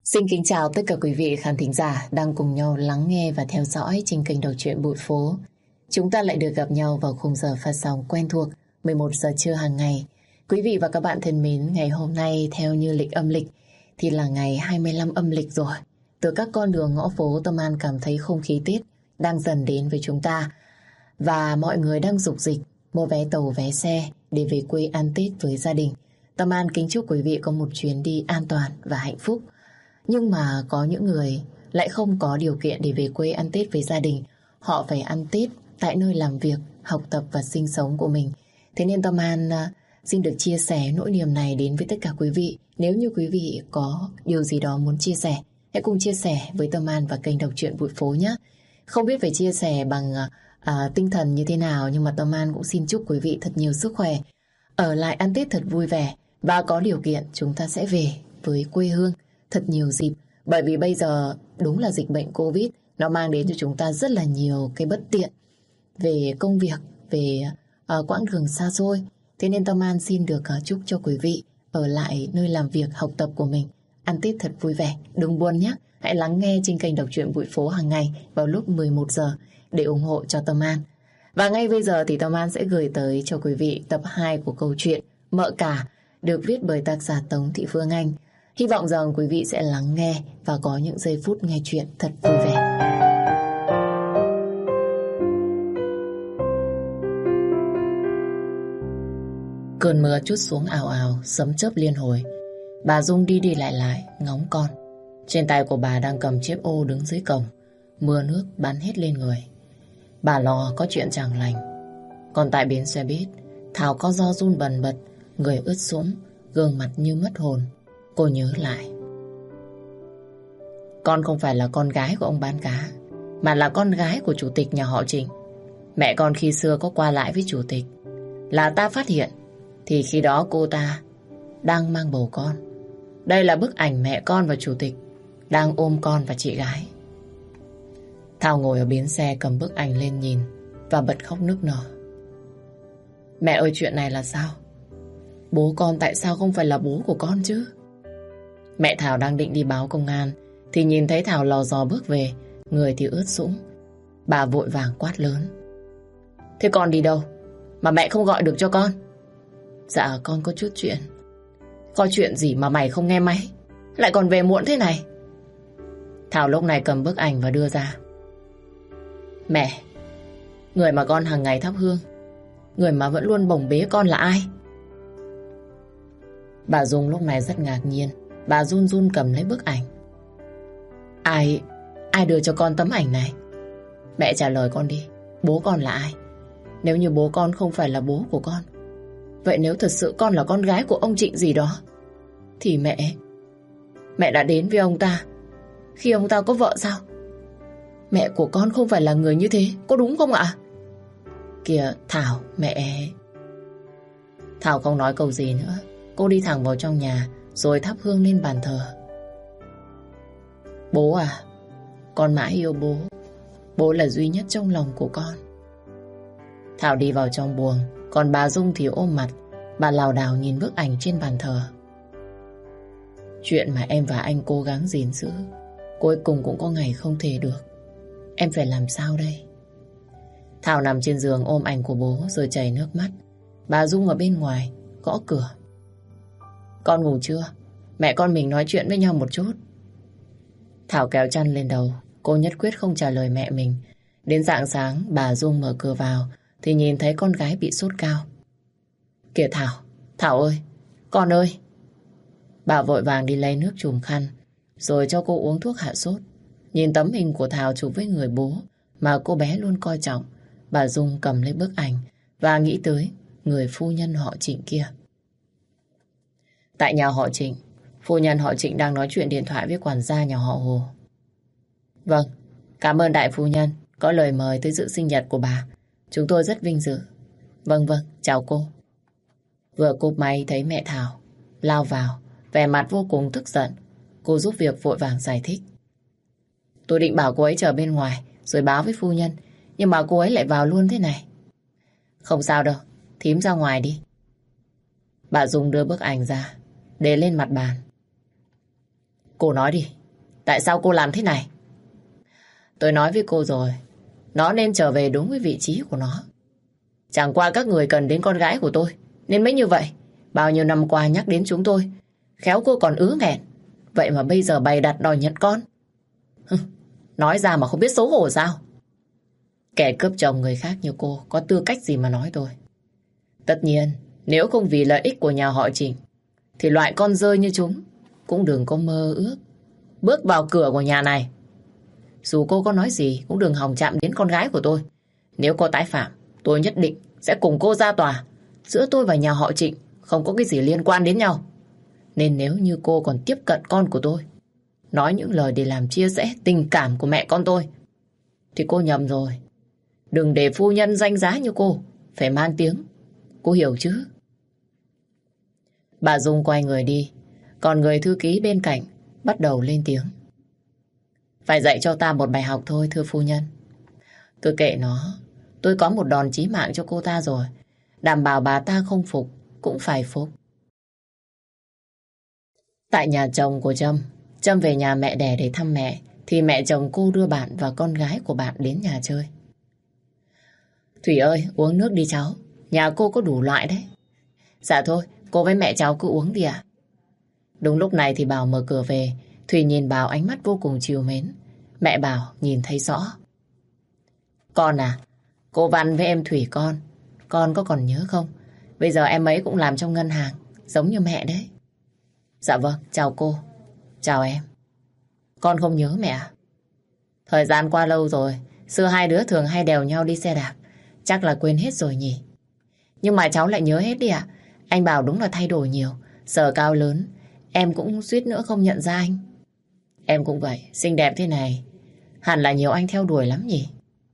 Xin kính chào tất cả quý vị khán thính giả đang cùng nhau lắng nghe và theo dõi trên kênh Đọc truyện Bụi Phố. Chúng ta lại được gặp nhau vào khung giờ phát sóng quen thuộc 11 giờ trưa hàng ngày. Quý vị và các bạn thân mến, ngày hôm nay theo như lịch âm lịch thì là ngày 25 âm lịch rồi. Từ các con đường ngõ phố, Tâm An cảm thấy không khí Tết đang dần đến với chúng ta. Và mọi người đang rục dịch mua vé tàu vé xe để về quê ăn Tết với gia đình. Tâm An kính chúc quý vị có một chuyến đi an toàn và hạnh phúc. Nhưng mà có những người lại không có điều kiện để về quê ăn Tết với gia đình. Họ phải ăn Tết tại nơi làm việc, học tập và sinh sống của mình. Thế nên Tâm An xin được chia sẻ nỗi niềm này đến với tất cả quý vị. Nếu như quý vị có điều gì đó muốn chia sẻ, hãy cùng chia sẻ với Tâm An và kênh Đọc truyện Bụi Phố nhé. Không biết phải chia sẻ bằng tinh thần như thế nào, nhưng mà Tâm An cũng xin chúc quý vị thật nhiều sức khỏe, ở lại ăn Tết thật vui vẻ, và có điều kiện chúng ta sẽ về với quê hương thật nhiều dịp. Bởi vì bây giờ đúng là dịch bệnh Covid nó mang đến cho chúng ta rất là nhiều cái bất tiện về công việc, về quãng đường xa xôi. Thế nên Tâm An xin được chúc cho quý vị ở lại nơi làm việc, học tập của mình ăn Tết thật vui vẻ, đừng buồn nhé. Hãy lắng nghe trên kênh Đọc truyện Bụi Phố hàng ngày vào lúc 11 giờ để ủng hộ cho Tâm An. Và ngay bây giờ thì Tâm An sẽ gửi tới cho quý vị tập 2 của câu chuyện Mợ Cả, được viết bởi tác giả Tống Thị Phương Anh. Hy vọng rằng quý vị sẽ lắng nghe và có những giây phút nghe chuyện thật vui vẻ. Cơn mưa trút xuống ào ào, sấm chớp liên hồi. Bà Dung đi đi lại lại, ngóng con. Trên tay của bà đang cầm chiếc ô đứng dưới cổng. Mưa nước bắn hết lên người. Bà lo có chuyện chẳng lành. Còn tại bến xe buýt, Thảo có do run bần bật, người ướt sũng, gương mặt như mất hồn. Cô nhớ lại. Con không phải là con gái của ông bán cá, mà là con gái của chủ tịch nhà họ Trịnh. Mẹ con khi xưa có qua lại với chủ tịch, là ta phát hiện thì khi đó cô ta đang mang bầu con. Đây là bức ảnh mẹ con và chủ tịch đang ôm con và chị gái. Thảo ngồi ở bến xe cầm bức ảnh lên nhìn và bật khóc nức nở. Mẹ ơi, chuyện này là sao? Bố con tại sao không phải là bố của con chứ? Mẹ Thảo đang định đi báo công an thì nhìn thấy Thảo lò dò bước về, người thì ướt sũng. Bà vội vàng quát lớn. Thế con đi đâu mà mẹ không gọi được cho con? Dạ con có chút chuyện. Có chuyện gì mà mày không nghe máy, lại còn về muộn thế này? Thảo lúc này cầm bức ảnh và đưa ra. Mẹ, người mà con hàng ngày thắp hương, người mà vẫn luôn bồng bế con là ai? Bà Dung lúc này rất ngạc nhiên. Bà run run cầm lấy bức ảnh. Ai đưa cho con tấm ảnh này? Mẹ trả lời con đi. Bố con là ai? Nếu như bố con không phải là bố của con, vậy nếu thật sự con là con gái của ông Trịnh gì đó, thì mẹ đã đến với ông ta khi ông ta có vợ sao? Mẹ của con không phải là người như thế, có đúng không ạ? Kìa Thảo, mẹ... Thảo không nói câu gì nữa. Cô đi thẳng vào trong nhà rồi thắp hương lên bàn thờ. Bố à, con mãi yêu bố. Bố là duy nhất trong lòng của con. Thảo đi vào trong buồng, còn bà Dung thì ôm mặt. Bà lảo đảo nhìn bức ảnh trên bàn thờ. Chuyện mà em và anh cố gắng gìn giữ, cuối cùng cũng có ngày không thể được. Em phải làm sao đây? Thảo nằm trên giường ôm ảnh của bố rồi chảy nước mắt. Bà Dung ở bên ngoài gõ cửa. Con ngủ chưa? Mẹ con mình nói chuyện với nhau một chút. Thảo kéo chăn lên đầu. Cô nhất quyết không trả lời mẹ mình. Đến rạng sáng bà Dung mở cửa vào thì nhìn thấy con gái bị sốt cao. Kìa Thảo, Thảo ơi, con ơi. Bà vội vàng đi lấy nước chùm khăn rồi cho cô uống thuốc hạ sốt. Nhìn tấm hình của Thảo chụp với người bố mà cô bé luôn coi trọng, bà Dung cầm lấy bức ảnh và nghĩ tới người phu nhân họ Trịnh kia. Tại nhà họ Trịnh, phu nhân họ Trịnh đang nói chuyện điện thoại với quản gia nhà họ Hồ. Vâng, cảm ơn đại phu nhân có lời mời tới dự sinh nhật của bà. Chúng tôi rất vinh dự. Vâng, chào cô. Vừa cúp máy thấy mẹ Thảo lao vào, vẻ mặt vô cùng tức giận. Cô giúp việc vội vàng giải thích. Tôi định bảo cô ấy chờ bên ngoài rồi báo với phu nhân, nhưng mà cô ấy lại vào luôn thế này. Không sao đâu, thím ra ngoài đi. Bà Dung đưa bức ảnh ra để lên mặt bàn. Cô nói đi, Tại sao cô làm thế này? Tôi nói với cô rồi, nó nên trở về đúng với vị trí của nó. Chẳng qua các người cần đến con gái của tôi, nên mới như vậy. Bao nhiêu năm qua nhắc đến chúng tôi, khéo cô còn ứ nghẹn. Vậy mà bây giờ bày đặt đòi nhận con. Nói ra mà không biết xấu hổ sao? Kẻ cướp chồng người khác như cô có tư cách gì mà nói tôi? Tất nhiên, nếu không vì lợi ích của nhà họ Trình, thì loại con dơi như chúng cũng đừng có mơ ước bước vào cửa của nhà này. Dù cô có nói gì cũng đừng hòng chạm đến con gái của tôi. Nếu cô tái phạm, tôi nhất định sẽ cùng cô ra tòa. Giữa tôi và nhà họ Trịnh không có cái gì liên quan đến nhau. Nên nếu như cô còn tiếp cận con của tôi, nói những lời để làm chia rẽ tình cảm của mẹ con tôi, thì cô nhầm rồi. Đừng để phu nhân danh giá như cô phải mang tiếng. Cô hiểu chứ? Bà Dung quay người đi, còn người thư ký bên cạnh bắt đầu lên tiếng. Phải dạy cho ta một bài học thôi, thưa phu nhân. Cứ kệ nó, tôi có một đòn chí mạng cho cô ta rồi. Đảm bảo bà ta không phục cũng phải phục. Tại nhà chồng của Trâm, Trâm về nhà mẹ đẻ để thăm mẹ, thì mẹ chồng cô đưa bạn và con gái của bạn đến nhà chơi. Thủy ơi, uống nước đi cháu. Nhà cô có đủ loại đấy. Dạ thôi, cô với mẹ cháu cứ uống đi ạ. Đúng lúc này thì Bảo mở cửa về. Thủy nhìn Bảo ánh mắt vô cùng trìu mến. Mẹ Bảo nhìn thấy rõ. Con à, cô Văn với em Thủy con có còn nhớ không? Bây giờ em ấy cũng làm trong ngân hàng, giống như mẹ đấy. Dạ vâng, chào cô. Chào em. Con không nhớ mẹ à? Thời gian qua lâu rồi, xưa hai đứa thường hay đèo nhau đi xe đạp. Chắc là quên hết rồi nhỉ. Nhưng mà cháu lại nhớ hết đi ạ. Anh Bảo đúng là thay đổi nhiều. Giờ cao lớn, em cũng suýt nữa không nhận ra anh. Em cũng vậy, xinh đẹp thế này, hẳn là nhiều anh theo đuổi lắm nhỉ.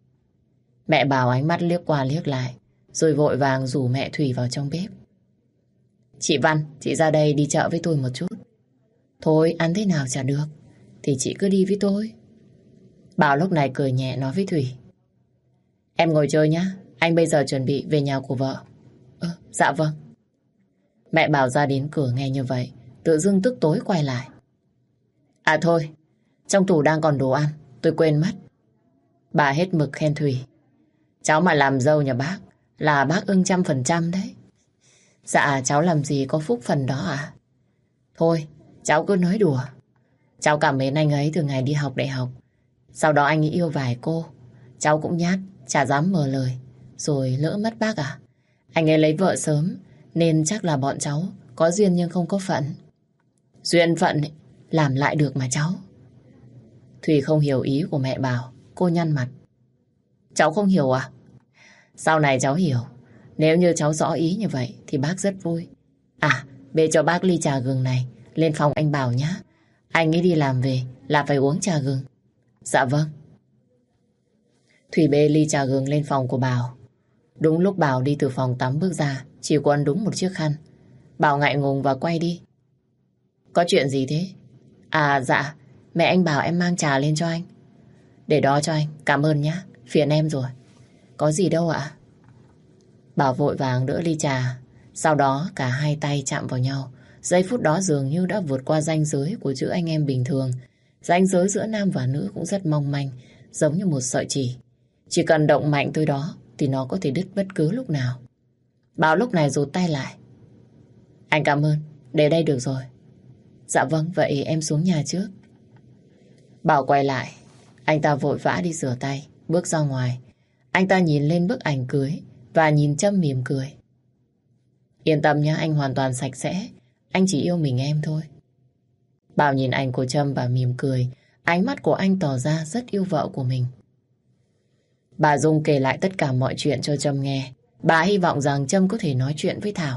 Mẹ Bảo ánh mắt liếc qua liếc lại, rồi vội vàng rủ mẹ Thủy vào trong bếp. Chị Văn, chị ra đây đi chợ với tôi một chút. Thôi, ăn thế nào chả được, thì chị cứ đi với tôi. Bảo lúc này cười nhẹ nói với Thủy. Em ngồi chơi nhá, anh bây giờ chuẩn bị về nhà của vợ. Dạ vâng. Mẹ Bảo ra đến cửa nghe như vậy, tự dưng tức tối quay lại. À thôi, trong tủ đang còn đồ ăn, tôi quên mất. Bà hết mực khen Thủy. Cháu mà làm dâu nhà bác là bác ưng 100% đấy. Dạ cháu làm gì có phúc phần đó à? Thôi, cháu cứ nói đùa. Cháu cảm mến anh ấy từ ngày đi học đại học. Sau đó anh ấy yêu vài cô. Cháu cũng nhát, chả dám mở lời. Rồi lỡ mất bác à? Anh ấy lấy vợ sớm, nên chắc là bọn cháu có duyên nhưng không có phận. Duyên phận ấy, làm lại được mà cháu. Thủy không hiểu ý của mẹ Bảo. Cô nhăn mặt. Cháu không hiểu à? Sau này cháu hiểu. Nếu như cháu rõ ý như vậy thì bác rất vui. À, bê cho bác ly trà gừng này lên phòng anh Bảo nhé. Anh ấy đi làm về là phải uống trà gừng. Dạ vâng. Thủy bê ly trà gừng lên phòng của Bảo. Đúng lúc Bảo đi từ phòng tắm bước ra, chỉ quấn đúng một chiếc khăn. Bảo ngại ngùng và quay đi. Có chuyện gì thế? À dạ, mẹ anh bảo em mang trà lên cho anh. Để đó cho anh, cảm ơn nhé. Phiền em rồi. Có gì đâu ạ. Bảo vội vàng đỡ ly trà. Sau đó cả hai tay chạm vào nhau. Giây phút đó dường như đã vượt qua ranh giới của chữ anh em bình thường. Ranh giới giữa nam và nữ cũng rất mong manh, giống như một sợi chỉ. Chỉ cần động mạnh tới đó thì nó có thể đứt bất cứ lúc nào. Bảo lúc này rụt tay lại. Anh cảm ơn, để đây được rồi. Dạ vâng, vậy em xuống nhà trước. Bảo quay lại. Anh ta vội vã đi rửa tay, bước ra ngoài. Anh ta nhìn lên bức ảnh cưới và nhìn Trâm mỉm cười. Yên tâm nhé, anh hoàn toàn sạch sẽ. Anh chỉ yêu mình em thôi. Bảo nhìn ảnh của Trâm và mỉm cười. Ánh mắt của anh tỏ ra rất yêu vợ của mình. Bà Dung kể lại tất cả mọi chuyện cho Trâm nghe. Bà hy vọng rằng Trâm có thể nói chuyện với Thảo.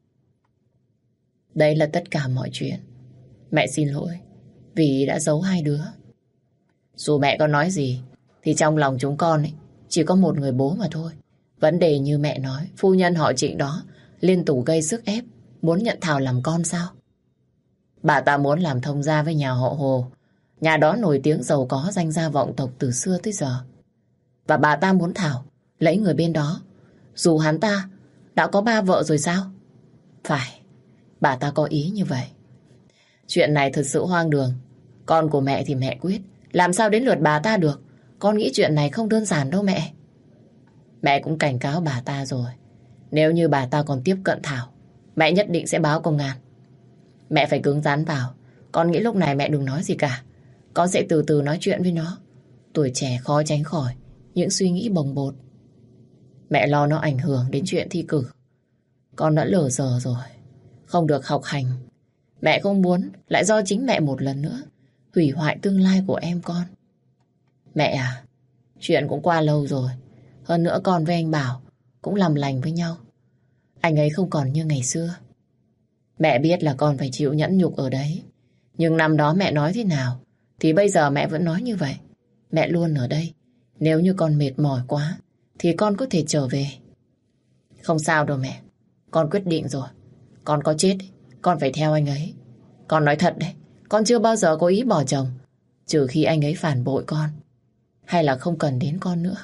Đây là tất cả mọi chuyện. Mẹ xin lỗi vì đã giấu hai đứa. Dù mẹ có nói gì thì trong lòng chúng con ấy chỉ có một người bố mà thôi. Vấn đề như mẹ nói, phu nhân họ Trịnh đó liên tục gây sức ép, muốn nhận Thảo làm con sao? Bà ta muốn làm thông gia với nhà họ Hồ. Nhà đó nổi tiếng giàu có, danh gia vọng tộc từ xưa tới giờ. Và bà ta muốn Thảo lấy người bên đó, dù hắn ta đã có 3 vợ rồi sao? Phải, bà ta có ý như vậy. Chuyện này thật sự hoang đường. Con của mẹ thì mẹ quyết, làm sao đến lượt bà ta được. Con nghĩ chuyện này không đơn giản đâu mẹ. Mẹ cũng cảnh cáo bà ta rồi. Nếu như bà ta còn tiếp cận Thảo, mẹ nhất định sẽ báo công an. Mẹ phải cứng rắn vào. Con nghĩ lúc này mẹ đừng nói gì cả. Con sẽ từ từ nói chuyện với nó. Tuổi trẻ khó tránh khỏi những suy nghĩ bồng bột. Mẹ lo nó ảnh hưởng đến chuyện thi cử. Con đã lỡ giờ rồi, không được học hành. Mẹ không muốn lại do chính mẹ một lần nữa hủy hoại tương lai của em con. Mẹ à, chuyện cũng qua lâu rồi. Hơn nữa con với anh Bảo cũng làm lành với nhau. Anh ấy không còn như ngày xưa. Mẹ biết là con phải chịu nhẫn nhục ở đấy. Nhưng năm đó mẹ nói thế nào thì bây giờ mẹ vẫn nói như vậy. Mẹ luôn ở đây. Nếu như con mệt mỏi quá thì con có thể trở về. Không sao đâu mẹ. Con quyết định rồi. Con có chết con phải theo anh ấy. Con nói thật đấy, con chưa bao giờ có ý bỏ chồng, trừ khi anh ấy phản bội con, hay là không cần đến con nữa.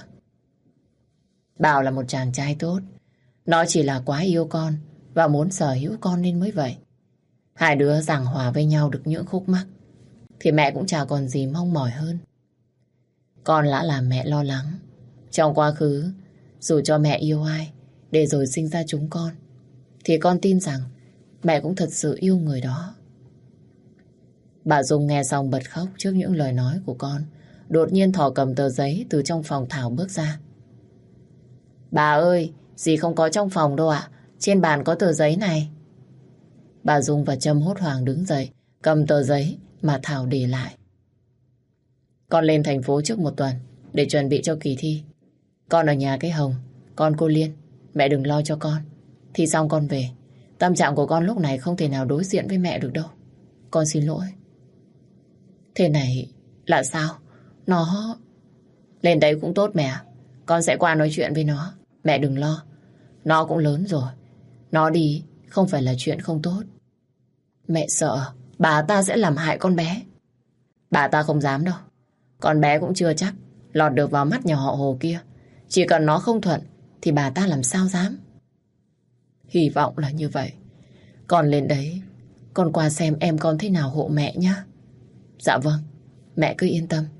Bảo là một chàng trai tốt. Nó chỉ là quá yêu con và muốn sở hữu con nên mới vậy. Hai đứa giằng hòa với nhau được những khúc mắc thì mẹ cũng chả còn gì mong mỏi hơn. Con đã làm mẹ lo lắng. Trong quá khứ, dù cho mẹ yêu ai để rồi sinh ra chúng con, thì con tin rằng mẹ cũng thật sự yêu người đó. Bà Dung nghe xong bật khóc trước những lời nói của con. Đột nhiên thò cầm tờ giấy từ trong phòng Thảo bước ra. Bà ơi, dì không có trong phòng đâu ạ. Trên bàn có tờ giấy này. Bà Dung và Trâm hốt hoảng đứng dậy, cầm tờ giấy mà Thảo để lại. Con lên thành phố trước một tuần để chuẩn bị cho kỳ thi. Con ở nhà cái Hồng, con cô Liên. Mẹ đừng lo cho con. Thi xong con về. Tâm trạng của con lúc này không thể nào đối diện với mẹ được đâu. Con xin lỗi. Thế này là sao? Nó... Lên đấy cũng tốt mẹ. Con sẽ qua nói chuyện với nó. Mẹ đừng lo. Nó cũng lớn rồi. Nó đi không phải là chuyện không tốt. Mẹ sợ bà ta sẽ làm hại con bé. Bà ta không dám đâu. Con bé cũng chưa chắc lọt được vào mắt nhà họ Hồ kia. Chỉ cần nó không thuận thì bà ta làm sao dám. Hy vọng là như vậy. Con lên đấy, con qua xem em con thế nào hộ mẹ nhé. Dạ vâng, mẹ cứ yên tâm.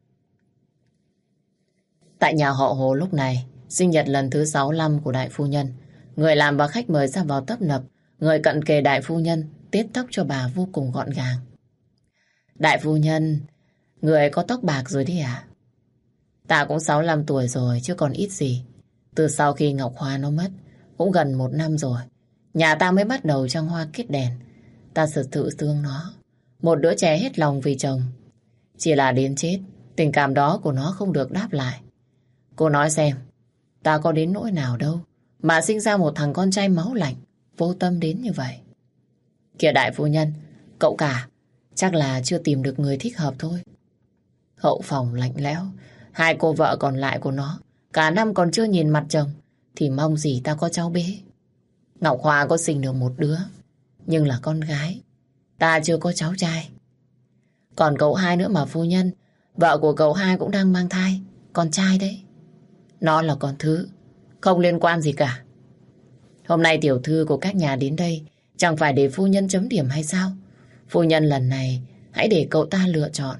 Tại nhà họ Hồ lúc này, sinh nhật lần thứ 65 của đại phu nhân. Người làm và khách mời ra vào tấp nập. Người cận kề đại phu nhân tết tóc cho bà vô cùng gọn gàng. Đại phu nhân, người có tóc bạc rồi đi à? Ta cũng 65 tuổi rồi chứ còn ít gì. Từ sau khi Ngọc Hoa nó mất, cũng gần 1 năm rồi. Nhà ta mới bắt đầu trăng hoa kết đèn. Ta thật sự thương nó. Một đứa trẻ hết lòng vì chồng. Chỉ là đến chết, tình cảm đó của nó không được đáp lại. Cô nói xem, ta có đến nỗi nào đâu mà sinh ra một thằng con trai máu lạnh, vô tâm đến như vậy. Kìa đại phu nhân, cậu cả, chắc là chưa tìm được người thích hợp thôi. Hậu phòng lạnh lẽo, 2 cô vợ còn lại của nó, cả năm còn chưa nhìn mặt chồng, thì mong gì ta có cháu bé. Ngọc Hoa có sinh được một đứa, nhưng là con gái. Ta chưa có cháu trai. Còn cậu hai nữa mà phu nhân, vợ của cậu hai cũng đang mang thai, con trai đấy. Nó là con thứ, không liên quan gì cả. Hôm nay tiểu thư của các nhà đến đây, chẳng phải để phu nhân chấm điểm hay sao? Phu nhân lần này, hãy để cậu ta lựa chọn.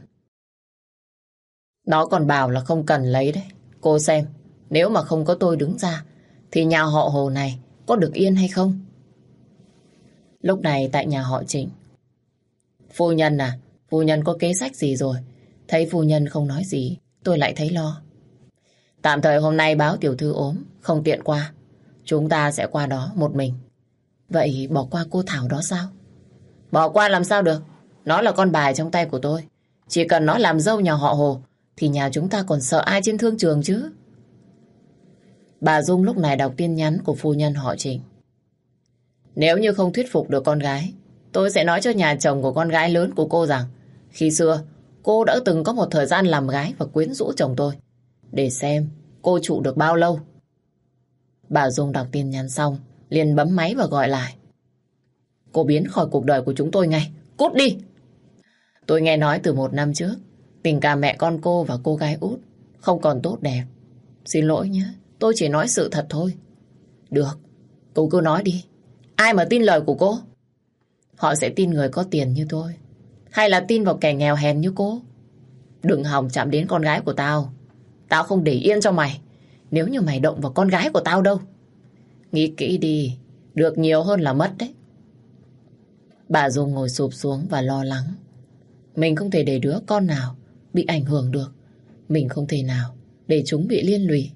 Nó còn bảo là không cần lấy đấy. Cô xem, nếu mà không có tôi đứng ra, thì nhà họ Hồ này có được yên hay không? Lúc này tại nhà họ Trịnh. Phu nhân à, phu nhân có kế sách gì rồi? Thấy phu nhân không nói gì, tôi lại thấy lo. Tạm thời hôm nay báo tiểu thư ốm, không tiện qua. Chúng ta sẽ qua đó một mình. Vậy bỏ qua cô Thảo đó sao? Bỏ qua làm sao được? Nó là con bài trong tay của tôi. Chỉ cần nó làm dâu nhà họ Hồ, thì nhà chúng ta còn sợ ai trên thương trường chứ? Bà Dung lúc này đọc tin nhắn của phu nhân họ Trịnh. Nếu như không thuyết phục được con gái, tôi sẽ nói cho nhà chồng của con gái lớn của cô rằng khi xưa cô đã từng có một thời gian làm gái và quyến rũ chồng tôi, để xem cô trụ được bao lâu. Bà Dung đọc tin nhắn xong liền bấm máy và gọi lại. Cô biến khỏi cuộc đời của chúng tôi ngay, cút đi. Tôi nghe nói từ 1 năm trước tình cảm mẹ con cô và cô gái út không còn tốt đẹp. Xin lỗi nhé, tôi chỉ nói sự thật thôi. Được, cô cứ nói đi. Ai mà tin lời của cô? Họ sẽ tin người có tiền như tôi, Hay là tin vào kẻ nghèo hèn như cô? Đừng hòng chạm đến con gái của tao. Tao không để yên cho mày. Nếu như mày động vào con gái của tao đâu. Nghĩ kỹ đi. Được nhiều hơn là mất đấy. Bà Dung ngồi sụp xuống và lo lắng. Mình không thể để đứa con nào bị ảnh hưởng được. Mình không thể nào để chúng bị liên lụy.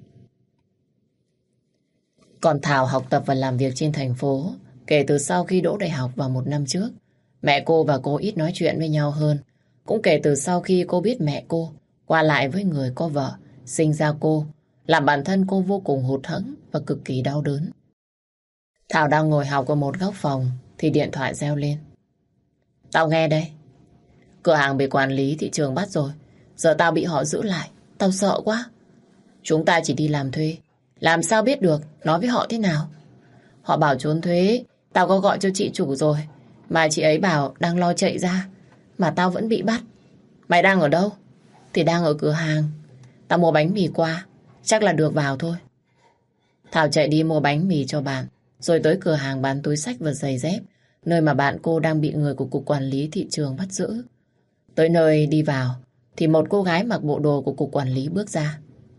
Còn Thảo học tập và làm việc trên thành phố. Kể từ sau khi đỗ đại học vào một năm trước, mẹ cô và cô ít nói chuyện với nhau hơn. Cũng kể từ sau khi cô biết mẹ cô qua lại với người có vợ, sinh ra cô, làm bản thân cô vô cùng hụt hẫng và cực kỳ đau đớn. Thảo đang ngồi học ở một góc phòng thì điện thoại reo lên. Tao nghe đây. Cửa hàng bị quản lý thị trường bắt rồi. Giờ tao bị họ giữ lại. Tao sợ quá. Chúng ta chỉ đi làm thuê. Làm sao biết được nói với họ thế nào? Họ bảo trốn thuế. Tao có gọi cho chị chủ rồi. Mà chị ấy bảo đang lo chạy ra. Mà tao vẫn bị bắt. Mày đang ở đâu? Thì đang ở cửa hàng. Tao mua bánh mì qua. Chắc là được vào thôi. Thảo chạy đi mua bánh mì cho bạn. Rồi tới cửa hàng bán túi xách và giày dép. Nơi mà bạn cô đang bị người của Cục Quản lý Thị trường bắt giữ. Tới nơi đi vào thì một cô gái mặc bộ đồ của Cục Quản lý bước ra.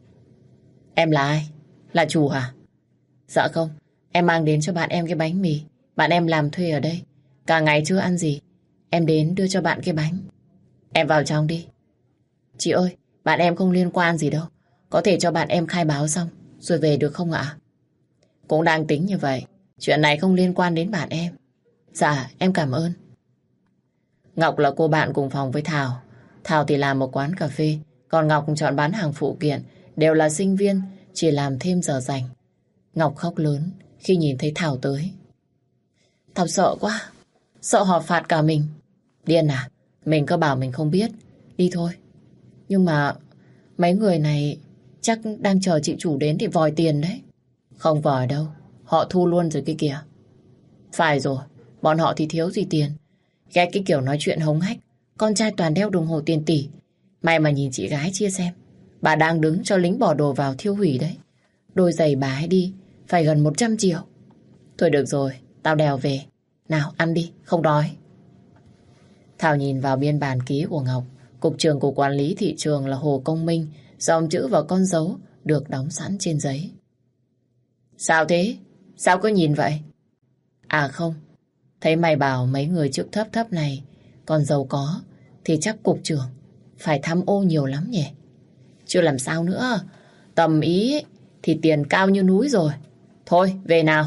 Em là ai? Là chủ hả? Dạ không. Em mang đến cho bạn em cái bánh mì. Bạn em làm thuê ở đây. Cả ngày chưa ăn gì. Em đến đưa cho bạn cái bánh. Em vào trong đi. Chị ơi, bạn em không liên quan gì đâu. Có thể cho bạn em khai báo xong rồi về được không ạ? Cũng đang tính như vậy. Chuyện này không liên quan đến bạn em. Dạ, em cảm ơn. Ngọc là cô bạn cùng phòng với Thảo. Thảo thì làm một quán cà phê. Còn Ngọc chọn bán hàng phụ kiện. Đều là sinh viên, chỉ làm thêm giờ rảnh. Ngọc khóc lớn khi nhìn thấy Thảo tới. Thảo sợ quá. Sợ họ phạt cả mình. Điên à? Mình có bảo mình không biết. Đi thôi. Nhưng mà mấy người này chắc đang chờ chị chủ đến để vòi tiền đấy. Không vòi đâu. Họ thu luôn rồi kia kìa. Phải rồi. Bọn họ thì thiếu gì tiền. Ghét cái kiểu nói chuyện hống hách. Con trai toàn đeo đồng hồ tiền tỷ. Mày mà nhìn chị gái chia xem. Bà đang đứng cho lính bỏ đồ vào thiêu hủy đấy. Đôi giày bà ấy đi phải gần 100 triệu. Thôi được rồi, tao đèo về. Nào ăn đi, không đói. Thảo nhìn vào biên bản ký của Ngọc. Cục trưởng của Quản lý Thị trường là Hồ Công Minh. Dòng chữ và con dấu được đóng sẵn trên giấy. Sao thế? Sao cứ nhìn vậy? À không, thấy mày bảo mấy người chức thấp thấp này còn giàu có thì chắc cục trưởng phải tham ô nhiều lắm nhỉ? Chưa làm sao nữa. Tầm ý thì tiền cao như núi rồi. Thôi, về nào.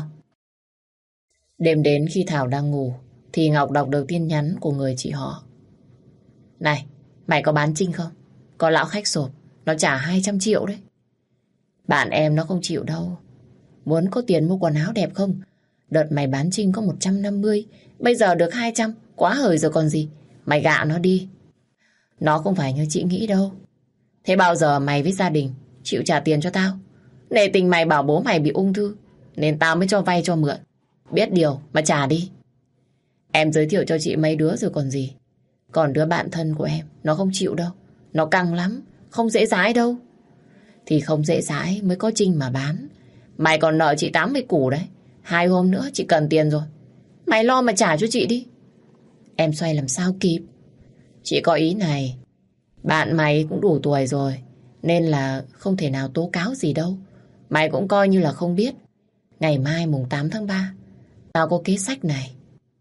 Đêm đến khi Thảo đang ngủ thì Ngọc đọc được tin nhắn của người chị họ. Này, mày có bán Trinh không? Có lão khách sộp, nó trả 200 triệu đấy. Bạn em nó không chịu đâu. Muốn có tiền mua quần áo đẹp không? Đợt mày bán Trinh có 150, bây giờ được 200, quá hời rồi còn gì. Mày gạ nó đi. Nó không phải như chị nghĩ đâu. Thế bao giờ mày với gia đình chịu trả tiền cho tao? Nể tình mày bảo bố mày bị ung thư nên tao mới cho vay cho mượn. Biết điều mà trả đi. Em giới thiệu cho chị mấy đứa rồi còn gì. Còn đứa bạn thân của em nó không chịu đâu. Nó căng lắm, không dễ dãi đâu. Thì không dễ dãi mới có Trinh mà bán. Mày còn nợ chị 80 củ đấy. 2 hôm nữa chị cần tiền rồi. Mày lo mà trả cho chị đi. Em xoay làm sao kịp. Chị có ý này. Bạn mày cũng đủ tuổi rồi nên là không thể nào tố cáo gì đâu. Mày cũng coi như là không biết. Ngày mai mùng 8 tháng 3 tao có kế sách này.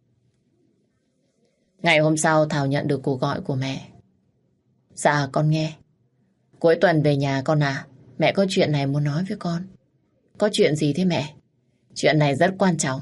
Ngày hôm sau Thảo nhận được cuộc gọi của mẹ. Dạ con nghe. Cuối tuần về nhà con à. Mẹ có chuyện này muốn nói với con. Có chuyện gì thế mẹ? Chuyện này rất quan trọng.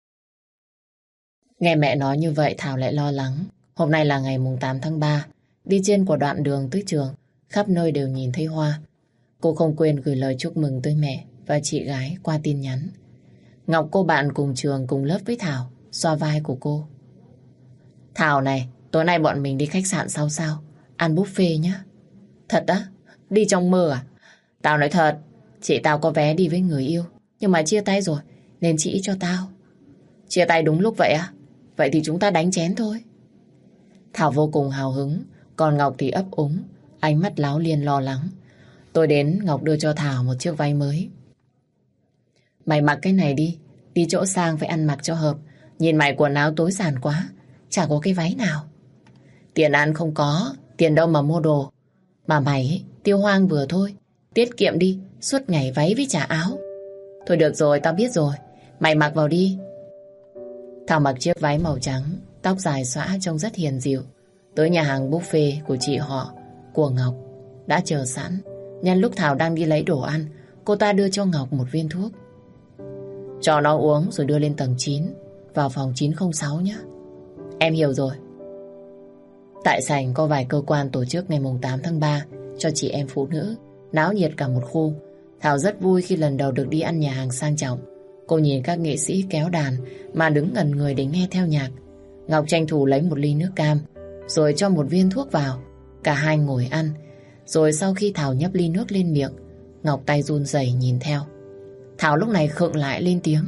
Nghe mẹ nói như vậy Thảo lại lo lắng. Hôm nay là ngày mùng 8 tháng 3. Đi trên của đoạn đường tới trường, khắp nơi đều nhìn thấy hoa. Cô không quên gửi lời chúc mừng tới mẹ và chị gái qua tin nhắn. Ngọc cô bạn cùng trường cùng lớp với Thảo, xoa vai của cô. Thảo này, tối nay bọn mình đi khách sạn sao? Ăn buffet nhá. Thật á? Đi trong mơ à? Tao nói thật, chị tao có vé đi với người yêu, nhưng mà chia tay rồi, nên chị cho tao. Chia tay đúng lúc vậy à? Vậy thì chúng ta đánh chén thôi. Thảo vô cùng hào hứng, còn Ngọc thì ấp úng, ánh mắt láo liên lo lắng. Tôi đến Ngọc đưa cho Thảo một chiếc váy mới. Mày mặc cái này đi, đi chỗ sang phải ăn mặc cho hợp. Nhìn mày quần áo tối giản quá, chả có cái váy nào. Tiền ăn không có, tiền đâu mà mua đồ. Mà mày ấy, tiêu hoang vừa thôi. Tiết kiệm đi, suốt ngày váy với chả áo. Thôi được rồi, tao biết rồi. Mày mặc vào đi. Thảo mặc chiếc váy màu trắng, tóc dài xõa trông rất hiền dịu. Tới nhà hàng buffet của chị họ, của Ngọc, đã chờ sẵn. Nhân lúc Thảo đang đi lấy đồ ăn, cô ta đưa cho Ngọc một viên thuốc. Cho nó uống rồi đưa lên tầng 9, vào phòng 906 nhé. Em hiểu rồi. Tại sảnh có vài cơ quan tổ chức ngày 8 tháng 3 cho chị em phụ nữ, náo nhiệt cả một khu. Thảo rất vui khi lần đầu được đi ăn nhà hàng sang trọng. Cô nhìn các nghệ sĩ kéo đàn mà đứng ngẩn người để nghe theo nhạc. Ngọc tranh thủ lấy một ly nước cam, rồi cho một viên thuốc vào. Cả hai ngồi ăn. Rồi sau khi Thảo nhấp ly nước lên miệng, Ngọc tay run rẩy nhìn theo. Thảo lúc này khựng lại lên tiếng.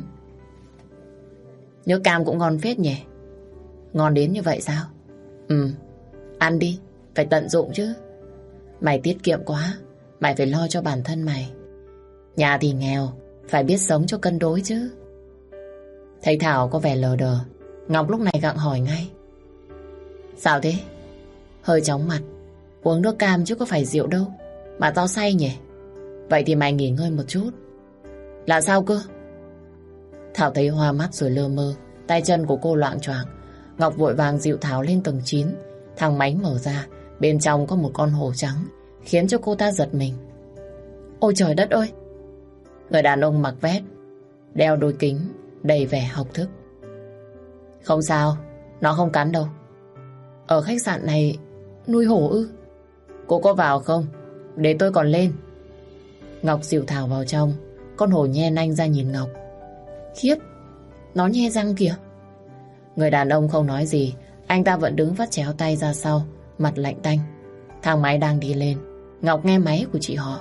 Nước cam cũng ngon phết nhỉ? Ngon đến như vậy sao? Ăn đi, phải tận dụng chứ. Mày tiết kiệm quá, mày phải lo cho bản thân mày. Nhà thì nghèo, phải biết sống cho cân đối chứ. Thấy Thảo có vẻ lờ đờ, Ngọc lúc này gặng hỏi ngay. Sao thế? Hơi chóng mặt. Uống nước cam chứ có phải rượu đâu mà tao say nhỉ? Vậy thì mày nghỉ ngơi một chút. Là sao cơ? Thảo thấy hoa mắt rồi lơ mơ, tay chân của cô loạng choạng. Ngọc vội vàng dịu Thảo lên tầng 9. Thang máy mở ra, bên trong có một con hổ trắng, khiến cho cô ta giật mình. Ôi trời đất ơi! Người đàn ông mặc vest, đeo đôi kính, đầy vẻ học thức. Không sao, nó không cắn đâu. Ở khách sạn này nuôi hổ ư? Cô có vào không? Để tôi còn lên. Ngọc dìu Thảo vào trong. Con hổ nhe nanh ra nhìn Ngọc. Khiếp, nó nhe răng kìa. Người đàn ông không nói gì. Anh ta vẫn đứng vắt chéo tay ra sau, mặt lạnh tanh. Thang máy đang đi lên. Ngọc nghe máy của chị họ.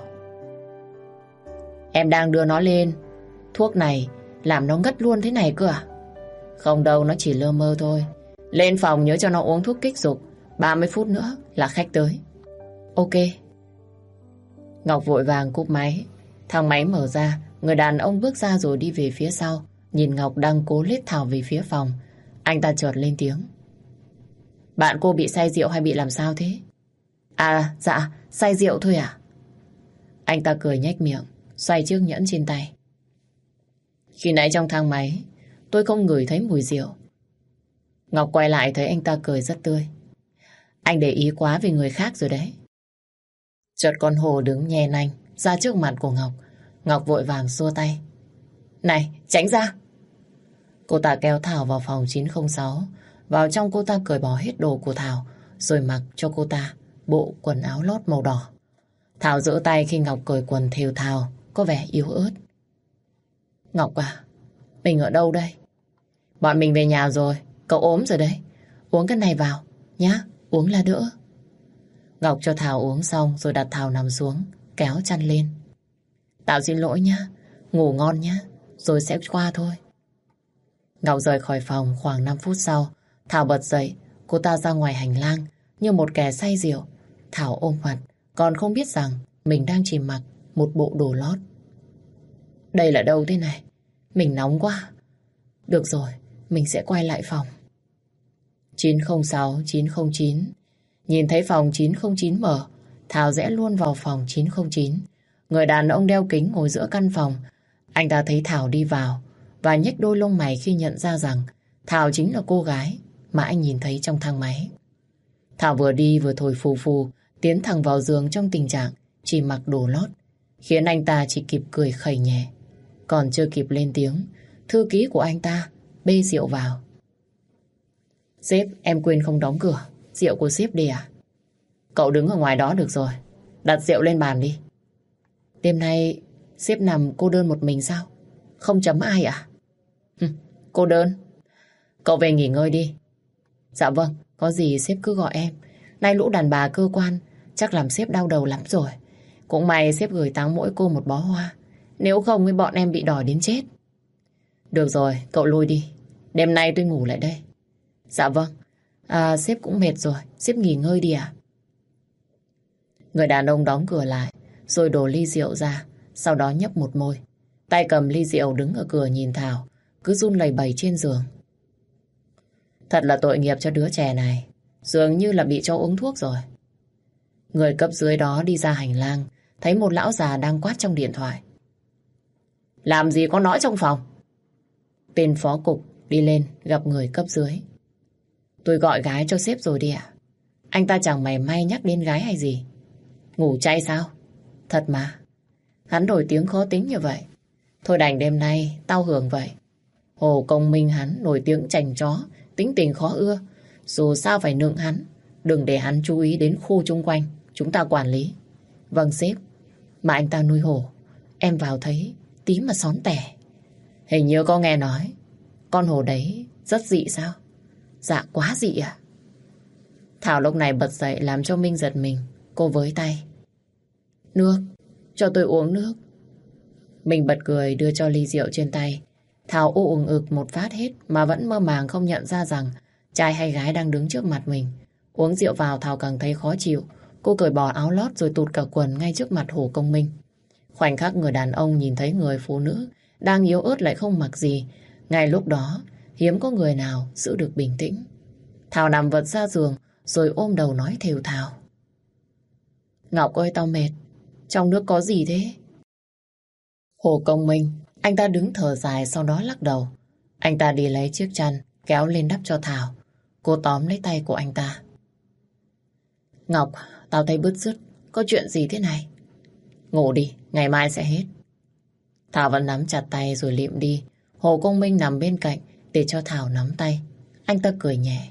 Em đang đưa nó lên. Thuốc này làm nó ngất luôn thế này cơ à? Không đâu, nó chỉ lơ mơ thôi. Lên phòng nhớ cho nó uống thuốc kích dục. 30 phút nữa là khách tới. Ok. Ngọc vội vàng cúp máy. Thang máy mở ra. Người đàn ông bước ra rồi đi về phía sau. Nhìn Ngọc đang cố lết Thảo về phía phòng. Anh ta chợt lên tiếng. Bạn cô bị say rượu hay bị làm sao thế? À dạ, say rượu thôi à? Anh ta cười nhếch miệng, xoay chiếc nhẫn trên tay. Khi nãy trong thang máy, tôi không ngửi thấy mùi rượu. Ngọc quay lại thấy anh ta cười rất tươi. Anh để ý quá về người khác rồi đấy. Chợt con hổ đứng nhe nanh ra trước mặt của Ngọc. Ngọc vội vàng xua tay. Này, tránh ra! Cô ta kéo Thảo vào phòng 906. Vào trong cô ta cởi bỏ hết đồ của Thảo, rồi mặc cho cô ta bộ quần áo lót màu đỏ. Thảo giơ tay khi Ngọc cởi quần thều thào, có vẻ yếu ớt. Ngọc à, mình ở đâu đây? Bọn mình về nhà rồi, cậu ốm rồi đấy. Uống cái này vào, nhá, uống là đỡ. Ngọc cho Thảo uống xong rồi đặt Thảo nằm xuống, kéo chăn lên. Tao xin lỗi nhá, ngủ ngon nhá, rồi sẽ qua thôi. Ngọc rời khỏi phòng khoảng 5 phút sau. Thảo bật dậy, cô ta ra ngoài hành lang như một kẻ say rượu. Thảo ôm mặt, còn không biết rằng mình đang chỉ mặc một bộ đồ lót. Đây là đâu thế này? Mình nóng quá. Được rồi, mình sẽ quay lại phòng. 906, 909. Nhìn thấy phòng 909 mở, Thảo rẽ luôn vào phòng 909. Người đàn ông đeo kính ngồi giữa căn phòng. Anh ta thấy Thảo đi vào và nhếch đôi lông mày khi nhận ra rằng Thảo chính là cô gái mà anh nhìn thấy trong thang máy. Thảo vừa đi vừa thổi phù phù, tiến thẳng vào giường trong tình trạng chỉ mặc đồ lót, khiến anh ta chỉ kịp cười khẩy nhẹ. Còn chưa kịp lên tiếng, thư ký của anh ta bê rượu vào. Sếp, em quên không đóng cửa. Rượu của sếp đi à? Cậu đứng ở ngoài đó được rồi. Đặt rượu lên bàn đi. Đêm nay sếp nằm cô đơn một mình sao? Không chấm ai à? Cô đơn. Cậu về nghỉ ngơi đi. Dạ vâng, có gì sếp cứ gọi em. Nay lũ đàn bà cơ quan chắc làm sếp đau đầu lắm rồi. Cũng may sếp gửi táng mỗi cô một bó hoa. Nếu không thì bọn em bị đòi đến chết. Được rồi, cậu lui đi. Đêm nay tôi ngủ lại đây. Dạ vâng. Sếp cũng mệt rồi, sếp nghỉ ngơi đi à? Người đàn ông đóng cửa lại, rồi đổ ly rượu ra, sau đó nhấp một môi. Tay cầm ly rượu đứng ở cửa nhìn Thảo, cứ run lẩy bẩy trên giường. Thật là tội nghiệp cho đứa trẻ này. dường như là bị cho uống thuốc rồi. Người cấp dưới đó đi ra hành lang, thấy một lão già đang quát trong điện thoại. Làm gì có nói trong phòng? Tên phó cục đi lên gặp người cấp dưới. Tôi gọi gái cho sếp rồi đi ạ. Anh ta chẳng mày may nhắc đến gái hay gì. Ngủ chay sao? Thật mà. Hắn nổi tiếng khó tính như vậy. Thôi đành đêm nay tao hưởng vậy. Hồ Công Minh hắn nổi tiếng chành chó, tính tình khó ưa. Dù sao phải nựng hắn. Đừng để hắn chú ý đến khu chung quanh. Chúng ta quản lý. Vâng sếp. Mà anh ta nuôi hổ. Em vào thấy tí mà xón tẻ. Hình như có nghe nói con hổ đấy rất dị sao? Dạ quá dị à? Thảo lúc này bật dậy làm cho Minh giật mình. Cô với tay. Nước, cho tôi uống nước. Mình bật cười đưa cho ly rượu trên tay. Thảo uống ực một phát hết mà vẫn mơ màng không nhận ra rằng trai hay gái đang đứng trước mặt mình. Uống rượu vào Thảo càng thấy khó chịu. Cô cởi bỏ áo lót rồi tụt cả quần ngay trước mặt Hồ Công Minh. Khoảnh khắc người đàn ông nhìn thấy người phụ nữ đang yếu ớt lại không mặc gì. Ngay lúc đó hiếm có người nào giữ được bình tĩnh. Thảo nằm vật ra giường rồi ôm đầu nói thều thào. Ngọc ơi tao mệt. Trong nước có gì thế? Hồ Công Minh, anh ta đứng thở dài sau đó lắc đầu. Anh ta đi lấy chiếc chăn kéo lên đắp cho Thảo. Cô tóm lấy tay của anh ta. Ngọc, tao thấy bứt rứt. Có chuyện gì thế này? Ngủ đi, ngày mai sẽ hết. Thảo vẫn nắm chặt tay rồi liệm đi. Hồ Công Minh nằm bên cạnh để cho Thảo nắm tay. Anh ta cười nhẹ.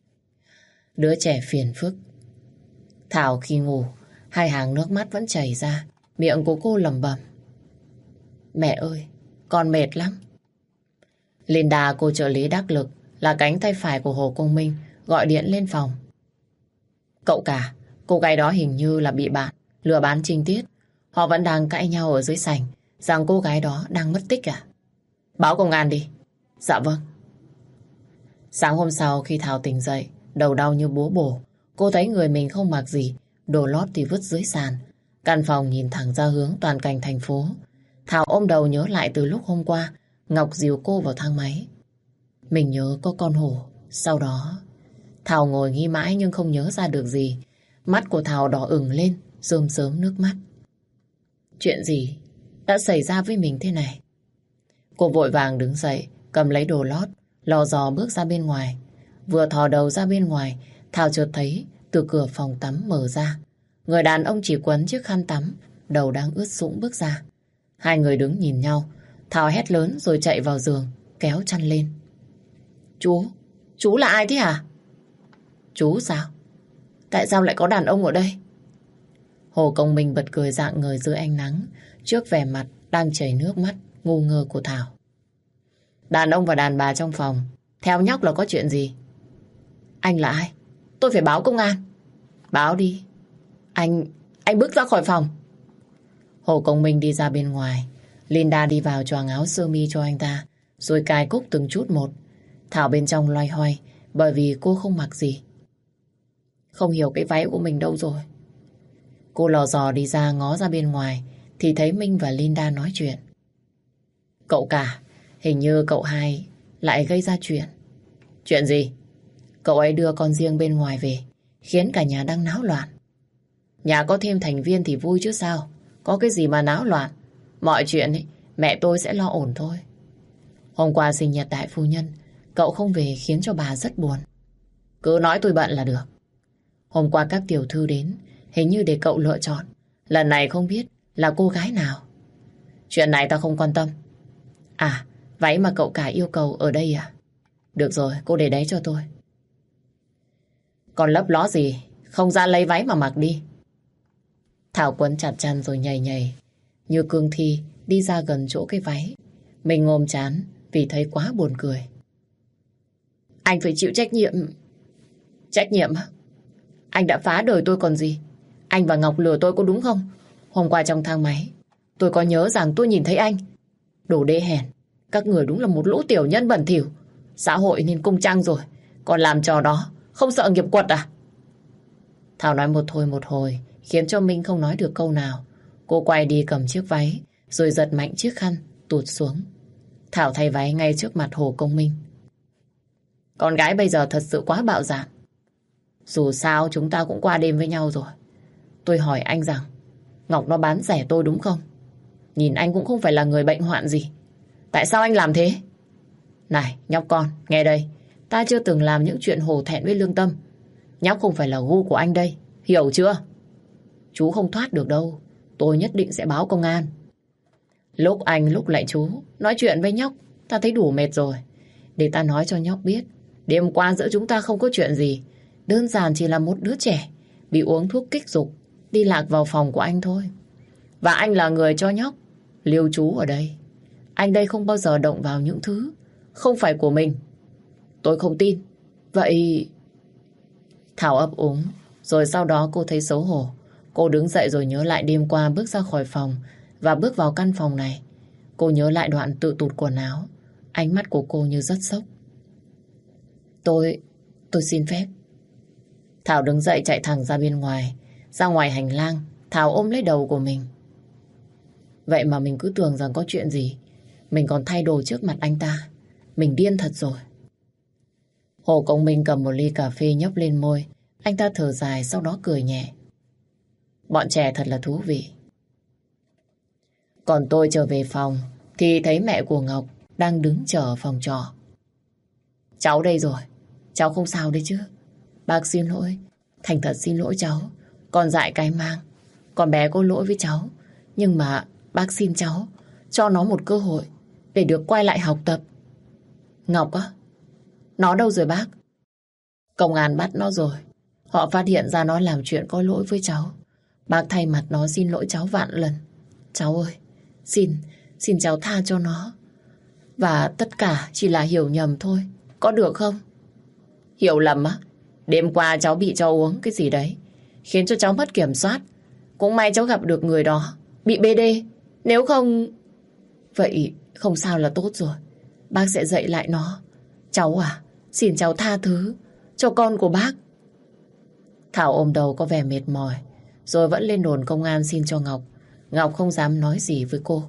Đứa trẻ phiền phức. Thảo khi ngủ, hai hàng nước mắt vẫn chảy ra. Miệng của cô lẩm bẩm. Mẹ ơi, con mệt lắm. Linda, cô trợ lý đắc lực, là cánh tay phải của Hồ Công Minh, gọi điện lên phòng. Cậu cả, cô gái đó hình như là bị bạn lừa bán trinh tiết. Họ vẫn đang cãi nhau ở dưới sảnh rằng cô gái đó đang mất tích à? Báo công an đi. Dạ vâng. Sáng hôm sau khi Thảo tỉnh dậy, đầu đau như búa bổ. Cô thấy người mình không mặc gì, đồ lót thì vứt dưới sàn. Căn phòng nhìn thẳng ra hướng toàn cảnh thành phố. Thảo ôm đầu nhớ lại từ lúc hôm qua Ngọc dìu cô vào thang máy. Mình nhớ có con hổ. Sau đó Thảo ngồi nghĩ mãi nhưng không nhớ ra được gì. Mắt của Thảo đỏ ửng lên, rơm rớm nước mắt. Chuyện gì đã xảy ra với mình thế này? Cô vội vàng đứng dậy, cầm lấy đồ lót, lò dò bước ra bên ngoài. Vừa thò đầu ra bên ngoài, Thảo chợt thấy từ cửa phòng tắm mở ra. Người đàn ông chỉ quấn chiếc khăn tắm, đầu đang ướt sũng bước ra. Hai người đứng nhìn nhau. Thảo hét lớn rồi chạy vào giường, kéo chăn lên. Chú là ai thế hả? Chú sao? Tại sao lại có đàn ông ở đây? Hồ Công Minh bật cười rạng ngời dưới ánh nắng, trước vẻ mặt đang chảy nước mắt ngu ngơ của Thảo. Đàn ông và đàn bà trong phòng, theo nhóc là có chuyện gì? Anh là ai? Tôi phải báo công an. Báo đi. Anh bước ra khỏi phòng. Hồ Công Minh đi ra bên ngoài. Linda đi vào choàng áo sơ mi cho anh ta, rồi cài cúc từng chút một. Thảo bên trong loay hoay bởi vì cô không mặc gì. Không hiểu cái váy của mình đâu rồi. Cô lò dò đi ra ngó ra bên ngoài thì thấy Minh và Linda nói chuyện. Cậu cả, hình như cậu hai lại gây ra chuyện. Chuyện gì? Cậu ấy đưa con riêng bên ngoài về, khiến cả nhà đang náo loạn. Nhà có thêm thành viên thì vui chứ sao? Có cái gì mà náo loạn? Mọi chuyện ấy, mẹ tôi sẽ lo ổn thôi. Hôm qua sinh nhật đại phu nhân, cậu không về khiến cho bà rất buồn. Cứ nói tôi bận là được. Hôm qua các tiểu thư đến, hình như để cậu lựa chọn. Lần này không biết là cô gái nào. Chuyện này ta không quan tâm. À, váy mà cậu cả yêu cầu ở đây à? Được rồi, cô để đấy cho tôi. Còn lấp ló gì, không ra lấy váy mà mặc đi. Thảo quấn chặt chăn rồi nhảy nhảy như cương thi đi ra gần chỗ cái váy. Mình ngồm chán vì thấy quá buồn cười. Anh phải chịu trách nhiệm. Trách nhiệm á? Anh đã phá đời tôi còn gì. Anh và Ngọc lừa tôi có đúng không? Hôm qua trong thang máy tôi có nhớ rằng tôi nhìn thấy anh. Đồ đê hèn. Các người đúng là một lũ tiểu nhân bẩn thỉu. Xã hội nên cung trăng rồi, còn làm trò đó không sợ nghiệp quật à? Thảo nói một thôi một hồi khiến cho Minh không nói được câu nào. Cô quay đi cầm chiếc váy rồi giật mạnh chiếc khăn tụt xuống. Thảo thay váy ngay trước mặt Hồ Công Minh. Con gái bây giờ thật sự quá bạo dạn. Dù sao chúng ta cũng qua đêm với nhau rồi. Tôi hỏi anh rằng Ngọc nó bán rẻ tôi đúng không? Nhìn anh cũng không phải là người bệnh hoạn gì. Tại sao anh làm thế? Này nhóc con, nghe đây. Ta chưa từng làm những chuyện hổ thẹn với lương tâm. Nhóc không phải là gu của anh đây. Hiểu chưa? Chú không thoát được đâu. Tôi nhất định sẽ báo công an. Lúc anh lúc lại chú nói chuyện với nhóc, ta thấy đủ mệt rồi. Để ta nói cho nhóc biết, đêm qua giữa chúng ta không có chuyện gì. Đơn giản chỉ là một đứa trẻ bị uống thuốc kích dục, đi lạc vào phòng của anh thôi. Và anh là người cho nhóc lưu trú ở đây. Anh đây không bao giờ động vào những thứ không phải của mình. Tôi không tin. Vậy... Thảo ấp úng. Rồi sau đó cô thấy xấu hổ. Cô đứng dậy rồi nhớ lại đêm qua bước ra khỏi phòng và bước vào căn phòng này. Cô nhớ lại đoạn tự tụt quần áo. Ánh mắt của cô như rất sốc. Tôi xin phép. Thảo đứng dậy chạy thẳng ra bên ngoài. Ra ngoài hành lang, Thảo ôm lấy đầu của mình. Vậy mà mình cứ tưởng rằng có chuyện gì. Mình còn thay đồ trước mặt anh ta. Mình điên thật rồi. Hồ Công Minh cầm một ly cà phê nhấp lên môi. Anh ta thở dài sau đó cười nhẹ. Bọn trẻ thật là thú vị. Còn tôi trở về phòng thì thấy mẹ của Ngọc đang đứng chờ ở phòng trọ. Cháu đây rồi. Cháu không sao đấy chứ? Bác xin lỗi. Thành thật xin lỗi cháu. Con dại cái mang. Con bé có lỗi với cháu. Nhưng mà bác xin cháu cho nó một cơ hội để được quay lại học tập. Ngọc á? Nó đâu rồi bác? Công an bắt nó rồi. Họ phát hiện ra nó làm chuyện có lỗi với cháu. Bác thay mặt nó xin lỗi cháu vạn lần. Cháu ơi, xin cháu tha cho nó. Và tất cả chỉ là hiểu nhầm thôi. Có được không? Hiểu lầm á? Đêm qua cháu bị cho uống cái gì đấy khiến cho cháu mất kiểm soát. Cũng may cháu gặp được người đó bị BD. Nếu không... Vậy không sao là tốt rồi. Bác sẽ dạy lại nó. Cháu à, xin cháu tha thứ cho con của bác. Thảo ôm đầu có vẻ mệt mỏi, rồi vẫn lên đồn công an xin cho Ngọc. Ngọc không dám nói gì với cô.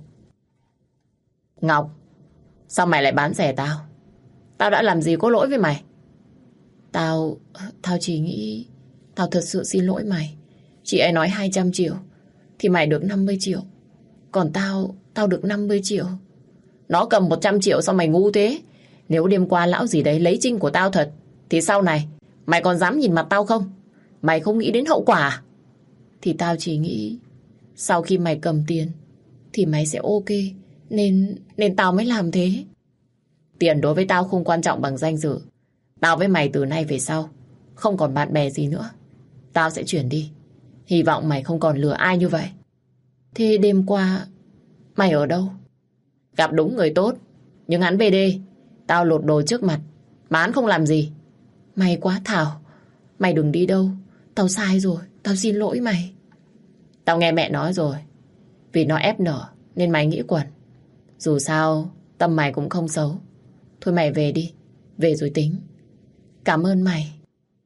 Ngọc, sao mày lại bán rẻ tao? Tao đã làm gì có lỗi với mày? Tao chỉ nghĩ... Tao thật sự xin lỗi mày. Chị ấy nói 200 triệu thì mày được 50 triệu. Còn tao được 50 triệu. Nó cầm 100 triệu sao mày ngu thế? Nếu đêm qua lão gì đấy lấy trinh của tao thật thì sau này mày còn dám nhìn mặt tao không? Mày không nghĩ đến hậu quả à? Thì tao chỉ nghĩ sau khi mày cầm tiền thì mày sẽ ok. Nên tao mới làm thế. Tiền đối với tao không quan trọng bằng danh dự. Tao với mày từ nay về sau không còn bạn bè gì nữa. Tao sẽ chuyển đi. Hy vọng mày không còn lừa ai như vậy. Thế đêm qua mày ở đâu? Gặp đúng người tốt. Nhưng hắn BD. Tao lột đồ trước mặt mà hắn không làm gì. May quá Thảo. Mày đừng đi đâu. Tao sai rồi. Tao xin lỗi mày. Tao nghe mẹ nói rồi. Vì nó ép nở nên mày nghĩ quẩn. Dù sao tâm mày cũng không xấu. Thôi mày về đi. Về rồi tính. Cảm ơn mày.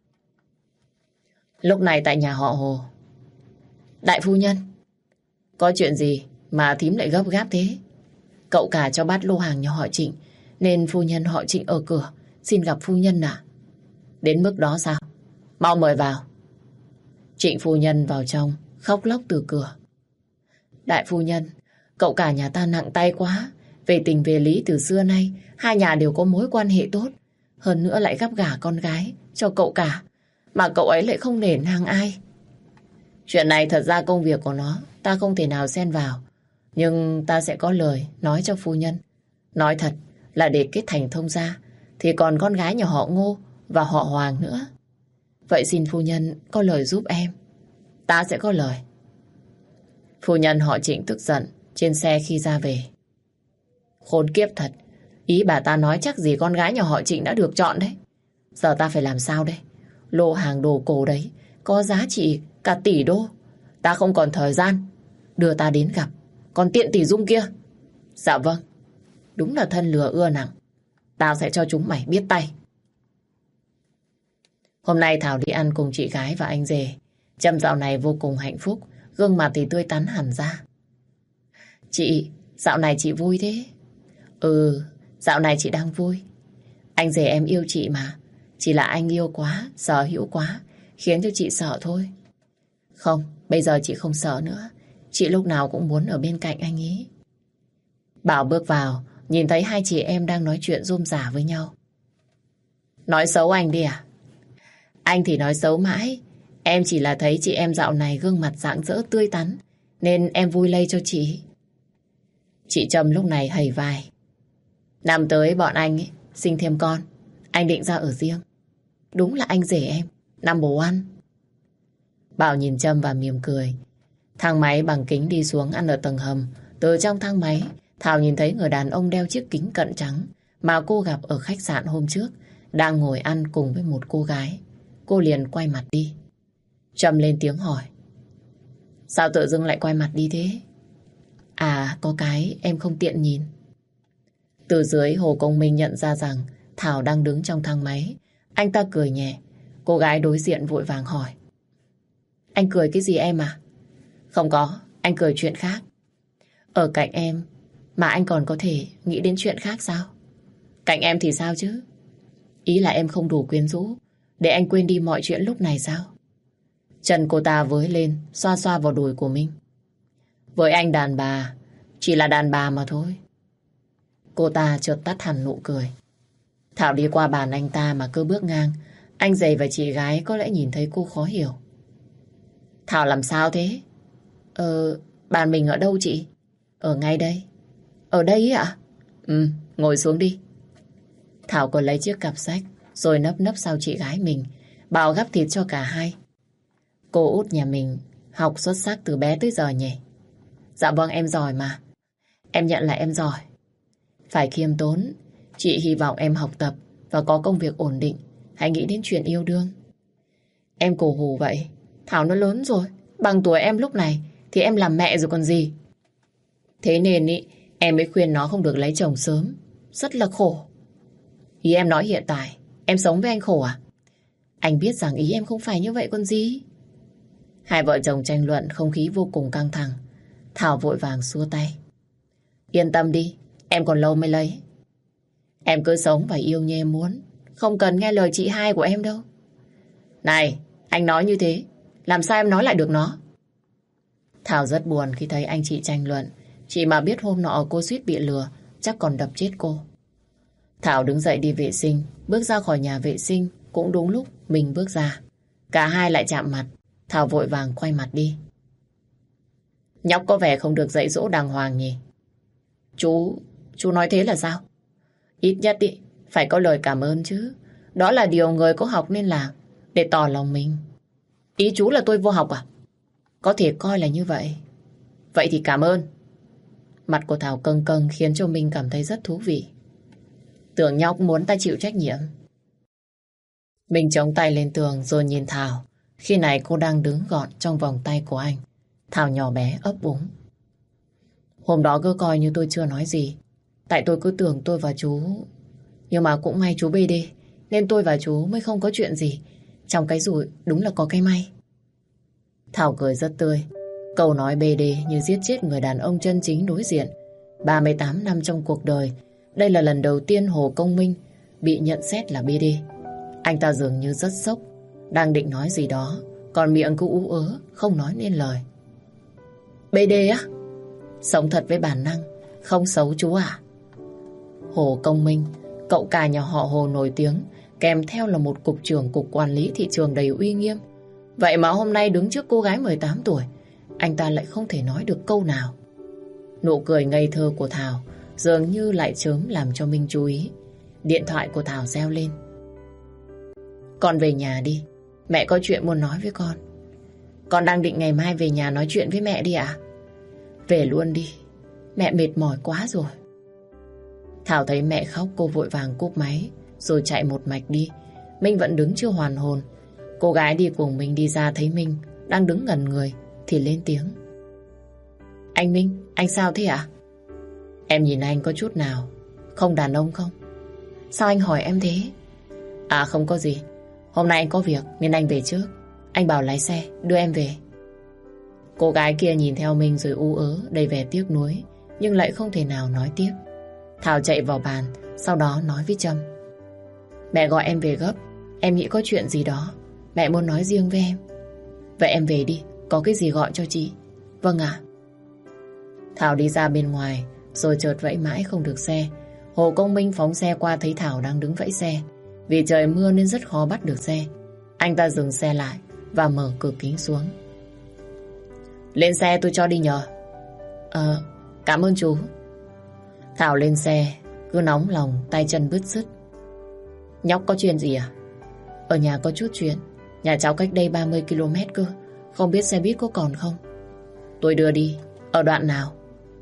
Lúc này tại nhà họ Hồ. Đại phu nhân, có chuyện gì mà thím lại gấp gáp thế? Cậu cả cho bắt lô hàng nhà họ Trịnh nên phu nhân họ Trịnh ở cửa xin gặp phu nhân à? Đến mức đó sao? Mau mời vào. Trịnh phu nhân vào trong khóc lóc từ cửa. Đại phu nhân, cậu cả nhà ta nặng tay quá. Về tình về lý từ xưa nay hai nhà đều có mối quan hệ tốt. Hơn nữa lại gắp gả con gái cho cậu cả, mà cậu ấy lại không nể nang ai. Chuyện này thật ra công việc của nó ta không thể nào xen vào. Nhưng ta sẽ có lời nói cho phu nhân. Nói thật là để kết thành thông gia thì còn con gái nhà họ Ngô và họ Hoàng nữa. Vậy xin phu nhân có lời giúp em. Ta sẽ có lời. Phu nhân họ Trịnh tức giận trên xe khi ra về. Khốn kiếp thật. Ý bà ta nói chắc gì con gái nhà họ Trịnh đã được chọn đấy. Giờ ta phải làm sao đây? Lô hàng đồ cổ đấy có giá trị cả tỷ đô. Ta không còn thời gian. Đưa ta đến gặp còn tiện tỷ Dung kia. Dạ vâng. Đúng là thân lừa ưa nặng. Tao sẽ cho chúng mày biết tay. Hôm nay Thảo đi ăn cùng chị gái và anh rể. Trâm dạo này vô cùng hạnh phúc. Gương mặt thì tươi tắn hẳn ra. Chị, dạo này chị vui thế? Ừ, dạo này chị đang vui. Anh rể em yêu chị mà. Chỉ là anh yêu quá, sở hữu quá khiến cho chị sợ thôi. Không, bây giờ chị không sợ nữa. Chị lúc nào cũng muốn ở bên cạnh anh ý. Bảo bước vào, nhìn thấy hai chị em đang nói chuyện rôm rả với nhau. Nói xấu anh đi à? Anh thì nói xấu mãi. Em chỉ là thấy chị em dạo này gương mặt rạng rỡ tươi tắn, nên em vui lây cho chị. Chị Trâm lúc này hầy vai. Năm tới bọn anh ấy, sinh thêm con. Anh định ra ở riêng. Đúng là anh rể em, number one. Bảo nhìn Trâm và mỉm cười. Thang máy bằng kính đi xuống ăn ở tầng hầm. Từ trong thang máy, Thảo nhìn thấy người đàn ông đeo chiếc kính cận trắng mà cô gặp ở khách sạn hôm trước, đang ngồi ăn cùng với một cô gái. Cô liền quay mặt đi. Trâm lên tiếng hỏi. Sao tự dưng lại quay mặt đi thế? À, có cái em không tiện nhìn. Từ dưới, Hồ Công Minh nhận ra rằng Thảo đang đứng trong thang máy. Anh ta cười nhẹ. Cô gái đối diện vội vàng hỏi. Anh cười cái gì em à? Không có, anh cười chuyện khác. Ở cạnh em mà anh còn có thể nghĩ đến chuyện khác sao? Cạnh em thì sao chứ? Ý là em không đủ quyến rũ để anh quên đi mọi chuyện lúc này sao? Chân cô ta với lên, xoa xoa vào đùi của mình. Với anh đàn bà, chỉ là đàn bà mà thôi. Cô ta chợt tắt hẳn nụ cười. Thảo đi qua bàn anh ta mà cứ bước ngang. Anh rể và chị gái có lẽ nhìn thấy cô khó hiểu. Thảo làm sao thế? Bàn mình ở đâu chị? Ở ngay đây. Ở đây ạ? Ngồi xuống đi. Thảo còn lấy chiếc cặp sách rồi nấp nấp sau chị gái mình, bảo gắp thịt cho cả hai. Cô út nhà mình học xuất sắc từ bé tới giờ nhỉ? Dạ vâng, em giỏi mà. Em nhận là em giỏi. Phải khiêm tốn. Chị hy vọng em học tập và có công việc ổn định. Hãy nghĩ đến chuyện yêu đương. Em cổ hủ vậy. Thảo nó lớn rồi. Bằng tuổi em lúc này thì em làm mẹ rồi còn gì. Thế nên em mới khuyên nó không được lấy chồng sớm. Rất là khổ. Ý em nói hiện tại em sống với anh khổ à? Anh biết rằng ý em không phải như vậy còn gì. Hai vợ chồng tranh luận, không khí vô cùng căng thẳng. Thảo vội vàng xua tay. Yên tâm đi, em còn lâu mới lấy. Em cứ sống và yêu như em muốn. Không cần nghe lời chị hai của em đâu. Này, anh nói như thế, làm sao em nói lại được nó? Thảo rất buồn khi thấy anh chị tranh luận. Chị mà biết hôm nọ cô suýt bị lừa, chắc còn đập chết cô. Thảo đứng dậy đi vệ sinh. Bước ra khỏi nhà vệ sinh cũng đúng lúc mình bước ra. Cả hai lại chạm mặt. Thảo vội vàng quay mặt đi. Nhóc có vẻ không được dạy dỗ đàng hoàng nhỉ? Chú nói thế là sao? Ít nhất phải có lời cảm ơn chứ. Đó là điều người có học nên làm, để tỏ lòng mình. Ý chú là tôi vô học à? Có thể coi là như vậy. Vậy thì cảm ơn. Mặt của Thảo căng căng khiến cho mình cảm thấy rất thú vị. Tưởng nhóc muốn ta chịu trách nhiệm. Mình chống tay lên tường rồi nhìn Thảo. Khi này cô đang đứng gọn trong vòng tay của anh. Thảo nhỏ bé ấp úng. Hôm đó cứ coi như tôi chưa nói gì. Tại tôi cứ tưởng tôi và chú... Nhưng mà cũng may chú BD, nên tôi và chú mới không có chuyện gì. Trong cái rủi đúng là có cái may. Thảo cười rất tươi. Câu nói BD như giết chết người đàn ông chân chính đối diện. 38 năm trong cuộc đời, đây là lần đầu tiên Hồ Công Minh bị nhận xét là BD. Anh ta dường như rất sốc, đang định nói gì đó, còn miệng cứ ú ớ, không nói nên lời. BD á? Sống thật với bản năng, không xấu chú à? Hồ Công Minh, cậu cả nhà họ Hồ nổi tiếng, kèm theo là một cục trưởng cục quản lý thị trường đầy uy nghiêm. Vậy mà hôm nay đứng trước cô gái 18 tuổi, anh ta lại không thể nói được câu nào. Nụ cười ngây thơ của Thảo dường như lại chớm làm cho Minh chú ý. Điện thoại của Thảo reo lên. Con về nhà đi, mẹ có chuyện muốn nói với con. Con đang định ngày mai về nhà nói chuyện với mẹ đi ạ. Về luôn đi, mẹ mệt mỏi quá rồi. Thảo thấy mẹ khóc, cô vội vàng cúp máy rồi chạy một mạch đi. Minh vẫn đứng chưa hoàn hồn. Cô gái đi cùng Minh đi ra thấy Minh đang đứng ngẩn người thì lên tiếng. Anh Minh, anh sao thế ạ? Em nhìn anh có chút nào không đàn ông không? Sao anh hỏi em thế? À không có gì. Hôm nay anh có việc nên anh về trước. Anh bảo lái xe đưa em về. Cô gái kia nhìn theo Minh rồi ú ớ đầy vẻ tiếc nuối, nhưng lại không thể nào nói tiếp. Thảo chạy vào bàn, sau đó nói với Trâm. Mẹ gọi em về gấp. Em nghĩ có chuyện gì đó Mẹ muốn nói riêng với em. Vậy em về đi, có cái gì gọi cho chị. Vâng ạ. Thảo đi ra bên ngoài, rồi chợt vẫy mãi không được xe. Hồ Công Minh phóng xe qua thấy Thảo đang đứng vẫy xe. Vì trời mưa nên rất khó bắt được xe. Anh ta dừng xe lại và mở cửa kính xuống. Lên xe tôi cho đi nhờ. Cảm ơn chú. Thảo lên xe, cứ nóng lòng, tay chân bứt rứt. Nhóc có chuyện gì à? Ở nhà có chút chuyện. Nhà cháu cách đây 30 km cơ. Không biết xe buýt có còn không? Tôi đưa đi. Ở đoạn nào?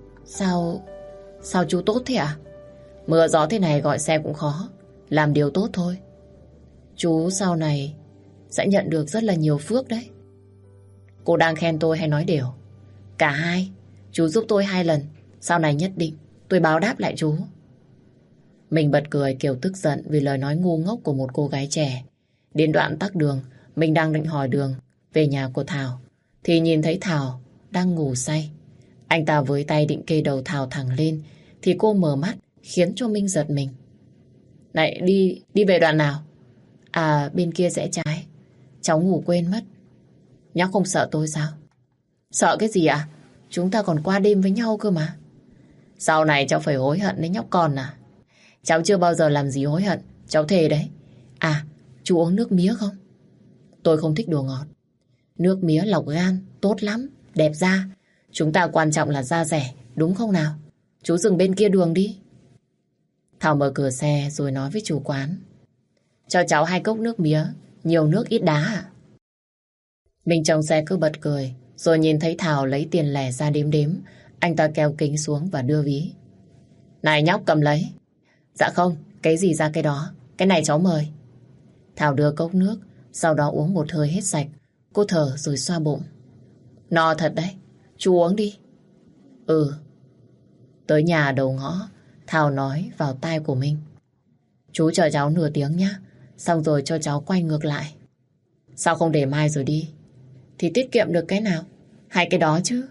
Sao chú tốt thế à? Mưa gió thế này gọi xe cũng khó. Làm điều tốt thôi. Chú sau này sẽ nhận được rất là nhiều phước đấy. Cô đang khen tôi hay nói điều? Cả hai. Chú giúp tôi 2 lần. Sau này nhất định tôi báo đáp lại chú. Mình bật cười kiểu tức giận vì lời nói ngu ngốc của một cô gái trẻ. Đến đoạn tắc đường, mình đang định hỏi đường về nhà của Thảo, thì nhìn thấy Thảo đang ngủ say. Anh ta với tay định kê đầu Thảo thẳng lên, thì cô mở mắt khiến cho Minh giật mình. Này, đi về đoạn nào? À, bên kia rẽ trái. Cháu ngủ quên mất. Nhóc không sợ tôi sao? Sợ cái gì ạ? Chúng ta còn qua đêm với nhau cơ mà. Sau này cháu phải hối hận đấy nhóc con à? Cháu chưa bao giờ làm gì hối hận. Cháu thề đấy. À, chú uống nước mía không? Tôi không thích đồ ngọt. Nước mía lọc gan, tốt lắm, đẹp da. Chúng ta quan trọng là da rẻ, đúng không nào? Chú dừng bên kia đường đi. Thảo mở cửa xe rồi nói với chủ quán. Cho cháu 2 cốc nước mía, nhiều nước ít đá à? Mình trong xe cứ bật cười, rồi nhìn thấy Thảo lấy tiền lẻ ra đếm đếm. Anh ta kéo kính xuống và đưa ví. Này nhóc, cầm lấy. Dạ không, cái gì ra cái đó. Cái này cháu mời. Thảo đưa cốc nước, sau đó uống một hơi hết sạch. Cô thở rồi xoa bụng. No thật đấy, chú uống đi. Ừ. Tới nhà đầu ngõ, Thảo nói vào tai của mình. Chú chờ cháu nửa tiếng nhá, xong rồi cho cháu quay ngược lại. Sao không để mai rồi đi? Thì tiết kiệm được cái nào? 2 cái đó chứ.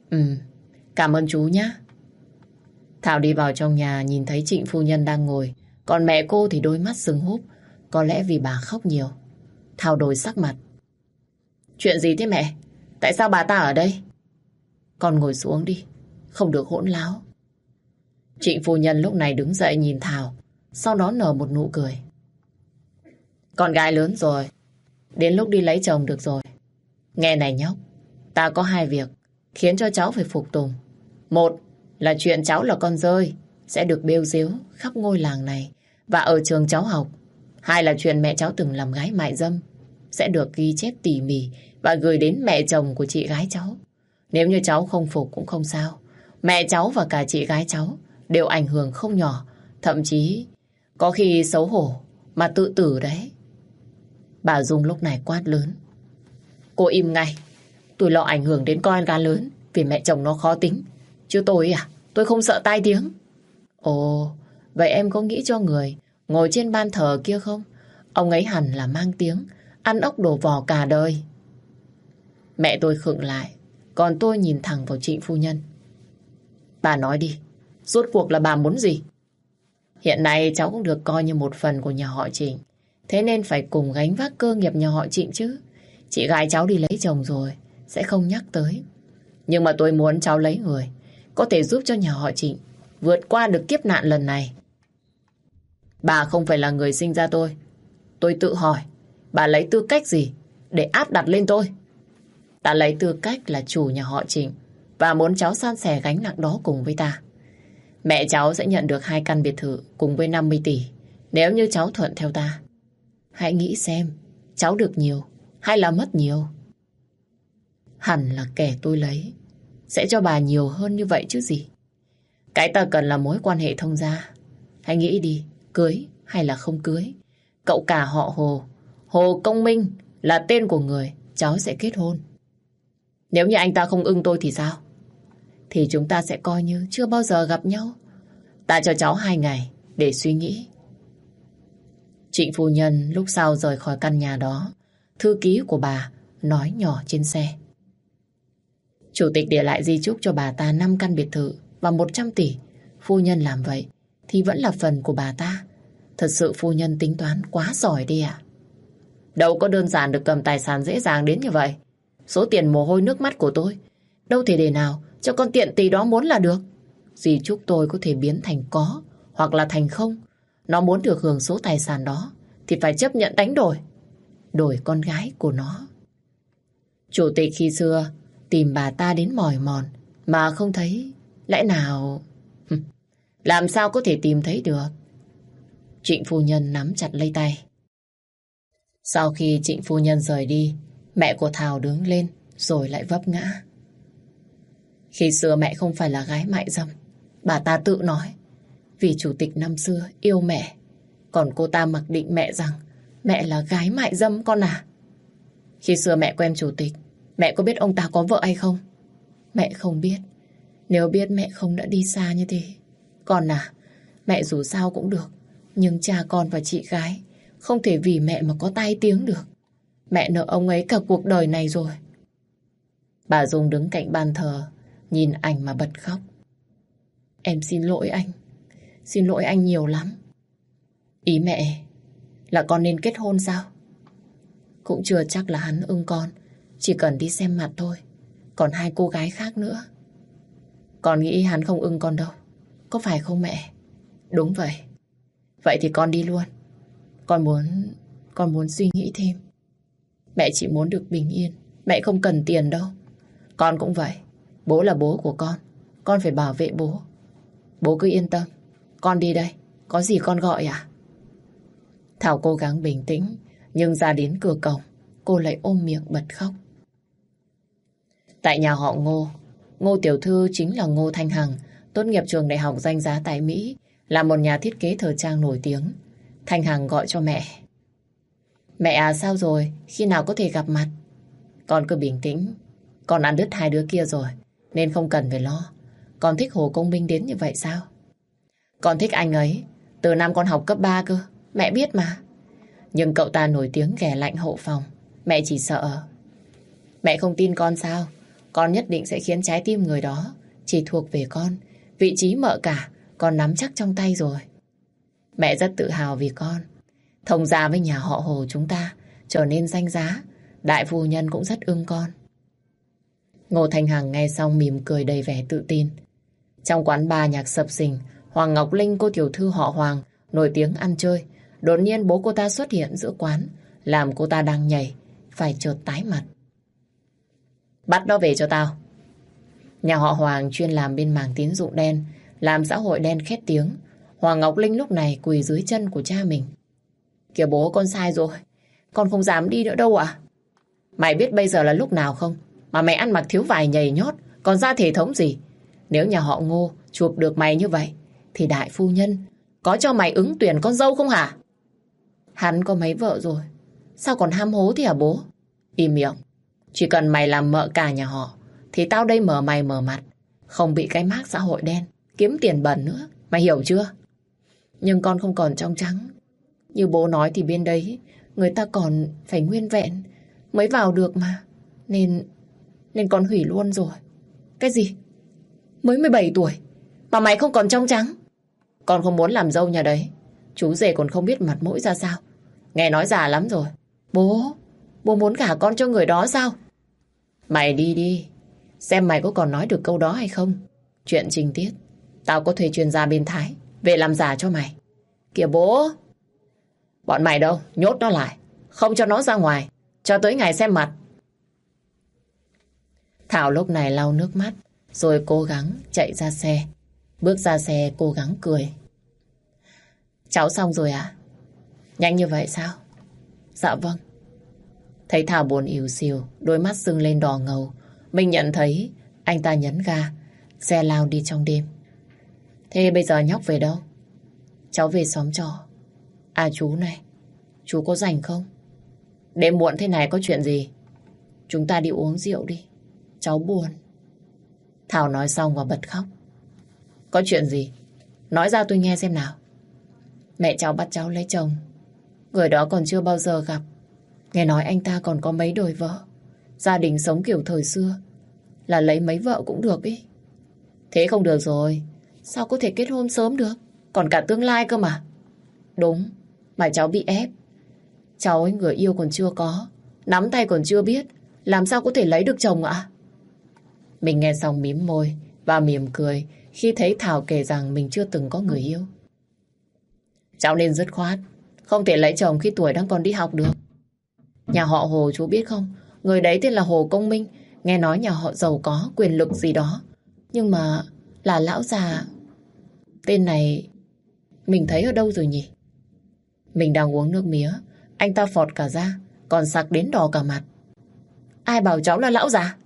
Cảm ơn chú nhá. Thảo đi vào trong nhà nhìn thấy Trịnh phu nhân đang ngồi, còn mẹ cô thì đôi mắt sưng húp, có lẽ vì bà khóc nhiều. Thảo đổi sắc mặt. Chuyện gì thế mẹ? Tại sao bà ta ở đây? Con ngồi xuống đi, không được hỗn láo. Trịnh phu nhân lúc này đứng dậy nhìn Thảo, sau đó nở một nụ cười. Con gái lớn rồi, đến lúc đi lấy chồng được rồi. Nghe này nhóc, ta có 2 việc khiến cho cháu phải phục tùng. Một là chuyện cháu là con dơi, sẽ được bêu rếu khắp ngôi làng này và ở trường cháu học. 2 là chuyện mẹ cháu từng làm gái mại dâm, sẽ được ghi chép tỉ mỉ và gửi đến mẹ chồng của chị gái cháu. Nếu như cháu không phục cũng không sao. Mẹ cháu và cả chị gái cháu đều ảnh hưởng không nhỏ, thậm chí có khi xấu hổ mà tự tử đấy. Bà Dung lúc này quát lớn. Cô im ngay. Tôi lo ảnh hưởng đến con gái lớn vì mẹ chồng nó khó tính. Chứ tôi à, tôi không sợ tai tiếng. Ồ, vậy em có nghĩ cho người ngồi trên ban thờ kia không? Ông ấy hẳn là mang tiếng ăn ốc đổ vỏ cả đời. Mẹ tôi khựng lại, còn tôi nhìn thẳng vào Trịnh phu nhân. Bà nói đi, rốt cuộc là bà muốn gì? Hiện nay cháu cũng được coi như một phần của nhà họ Trịnh, thế nên phải cùng gánh vác cơ nghiệp nhà họ Trịnh chứ. Chị gái cháu đi lấy chồng rồi, sẽ không nhắc tới. Nhưng mà tôi muốn cháu lấy người có thể giúp cho nhà họ Trịnh vượt qua được kiếp nạn lần này. Bà không phải là người sinh ra tôi. Tôi tự hỏi, bà lấy tư cách gì để áp đặt lên tôi? Ta lấy tư cách là chủ nhà họ Trịnh và muốn cháu san sẻ gánh nặng đó cùng với ta. Mẹ cháu sẽ nhận được 2 căn biệt thự cùng với 50 tỷ nếu như cháu thuận theo ta. Hãy nghĩ xem, cháu được nhiều hay là mất nhiều? Hẳn là kẻ tôi lấy sẽ cho bà nhiều hơn như vậy chứ gì. Cái ta cần là mối quan hệ thông gia. Hãy nghĩ đi, cưới hay là không cưới, cậu cả họ Hồ, Hồ Công Minh là tên của người cháu sẽ kết hôn. Nếu như anh ta không ưng tôi thì sao? Thì chúng ta sẽ coi như chưa bao giờ gặp nhau. Ta cho cháu 2 ngày để suy nghĩ. Trịnh phu nhân lúc sau rời khỏi căn nhà đó, thư ký của bà nói nhỏ trên xe. Chủ tịch để lại di chúc cho bà ta 5 căn biệt thự và 100 tỷ. Phu nhân làm vậy thì vẫn là phần của bà ta. Thật sự phu nhân tính toán quá giỏi đi ạ. Đâu có đơn giản được cầm tài sản dễ dàng đến như vậy. Số tiền mồ hôi nước mắt của tôi đâu thể để nào cho con tiện tỳ đó muốn là được. Di chúc tôi có thể biến thành có hoặc là thành không. Nó muốn được hưởng số tài sản đó thì phải chấp nhận đánh đổi. Đổi con gái của nó. Chủ tịch khi xưa tìm bà ta đến mỏi mòn mà không thấy. Lẽ nào... Làm sao có thể tìm thấy được? Trịnh phu nhân nắm chặt lấy tay. Sau khi Trịnh phu nhân rời đi, mẹ của Thảo đứng lên rồi lại vấp ngã. Khi xưa mẹ không phải là gái mại dâm, bà ta tự nói. Vì chủ tịch năm xưa yêu mẹ, còn cô ta mặc định mẹ rằng mẹ là gái mại dâm con à. Khi xưa mẹ quen chủ tịch, mẹ có biết ông ta có vợ hay không? Mẹ không biết. Nếu biết mẹ không đã đi xa như thế. Con à, mẹ dù sao cũng được, nhưng cha con và chị gái không thể vì mẹ mà có tai tiếng được. Mẹ nợ ông ấy cả cuộc đời này rồi. Bà Dung đứng cạnh bàn thờ, nhìn ảnh mà bật khóc. Em xin lỗi anh. Xin lỗi anh nhiều lắm. Ý mẹ là con nên kết hôn sao? Cũng chưa chắc là hắn ưng con. Chỉ cần đi xem mặt thôi. Còn hai cô gái khác nữa. Con nghĩ hắn không ưng con đâu. Có phải không mẹ? Đúng vậy. Vậy thì con đi luôn. Con muốn suy nghĩ thêm. Mẹ chỉ muốn được bình yên. Mẹ không cần tiền đâu. Con cũng vậy. Bố là bố của con phải bảo vệ bố. Bố cứ yên tâm. Con đi đây. Có gì con gọi à? Thảo cố gắng bình tĩnh. Nhưng ra đến cửa cổng, cô lại ôm miệng bật khóc. Tại nhà họ Ngô, Ngô tiểu thư chính là Ngô Thanh Hằng, tốt nghiệp trường đại học danh giá tại Mỹ, là một nhà thiết kế thời trang nổi tiếng. Thanh Hằng gọi cho mẹ. Mẹ à, sao rồi? Khi nào có thể gặp mặt? Con cứ bình tĩnh. Con ăn đứt hai đứa kia rồi, nên không cần phải lo. Con thích Hồ Công Minh đến như vậy sao? Con thích anh ấy. Từ năm con học cấp 3 cơ. Mẹ biết mà. Nhưng cậu ta nổi tiếng ghẻ lạnh hậu phòng. Mẹ chỉ sợ. Mẹ không tin con sao? Con nhất định sẽ khiến trái tim người đó chỉ thuộc về con. Vị trí mợ cả con nắm chắc trong tay rồi. Mẹ rất tự hào vì con. Thông gia với nhà họ Hồ chúng ta trở nên danh giá. Đại phu nhân cũng rất ưng con. Ngô Thanh Hằng nghe xong mỉm cười đầy vẻ tự tin. Trong quán bar nhạc sập sình, Hoàng Ngọc Linh, cô tiểu thư họ Hoàng, nổi tiếng ăn chơi. Đột nhiên bố cô ta xuất hiện giữa quán, làm cô ta đang nhảy phải chợt tái mặt. Bắt nó về cho tao. Nhà họ Hoàng chuyên làm bên mảng tín dụng đen, làm xã hội đen khét tiếng. Hoàng Ngọc Linh lúc này quỳ dưới chân của cha mình. Kìa bố, con sai rồi. Con không dám đi nữa đâu ạ. Mày biết bây giờ là lúc nào không? Mà mày ăn mặc thiếu vải nhầy nhót, còn ra thể thống gì? Nếu nhà họ Ngô chụp được mày như vậy, thì đại phu nhân có cho mày ứng tuyển con dâu không hả? Hắn có mấy vợ rồi, sao còn ham hố thế hả bố? Im miệng. Chỉ cần mày làm mợ cả nhà họ, thì tao đây mở mày mở mặt, không bị cái mác xã hội đen kiếm tiền bẩn nữa. Mày hiểu chưa? Nhưng con không còn trong trắng. Như bố nói thì bên đấy người ta còn phải nguyên vẹn mới vào được mà. Nên con hủy luôn rồi. Cái gì? Mới 17 tuổi mà mày không còn trong trắng? Con không muốn làm dâu nhà đấy. Chú rể còn không biết mặt mũi ra sao. Nghe nói già lắm rồi. Bố muốn gả con cho người đó sao? Mày đi đi. Xem mày có còn nói được câu đó hay không. Chuyện trình tiết tao có thuê chuyên gia bên Thái về làm giả cho mày. Kìa bố. Bọn mày đâu, nhốt nó lại, không cho nó ra ngoài cho tới ngày xem mặt. Thảo lúc này lau nước mắt rồi cố gắng chạy ra xe. Bước ra xe cố gắng cười. Cháu xong rồi à? Nhanh như vậy sao? Dạ vâng. Thấy Thảo buồn ỉu xìu, đôi mắt sưng lên đỏ ngầu, mình nhận thấy anh ta nhấn ga, xe lao đi trong đêm. Thế bây giờ nhóc về đâu? Cháu về xóm trọ. À chú này, chú có rảnh không? Đêm muộn thế này có chuyện gì? Chúng ta đi uống rượu đi, cháu buồn. Thảo nói xong và bật khóc. Có chuyện gì? Nói ra tôi nghe xem nào. Mẹ cháu bắt cháu lấy chồng. Người đó còn chưa bao giờ gặp. Nghe nói anh ta còn có mấy đời vợ. Gia đình sống kiểu thời xưa, là lấy mấy vợ cũng được ý. Thế không được rồi. Sao có thể kết hôn sớm được? Còn cả tương lai cơ mà. Đúng, mà cháu bị ép. Cháu ấy người yêu còn chưa có, nắm tay còn chưa biết, làm sao có thể lấy được chồng ạ? Mình nghe xong mím môi và mỉm cười khi thấy Thảo kể rằng mình chưa từng có người yêu. Cháu nên dứt khoát, không thể lấy chồng khi tuổi đang còn đi học được. Nhà họ Hồ chú biết không? Người đấy tên là Hồ Công Minh. Nghe nói nhà họ giàu có, quyền lực gì đó. Nhưng mà là lão già. Tên này mình thấy ở đâu rồi nhỉ? Mình đang uống nước mía, anh ta phọt cả ra, còn sặc đến đỏ cả mặt. Ai bảo cháu là lão già?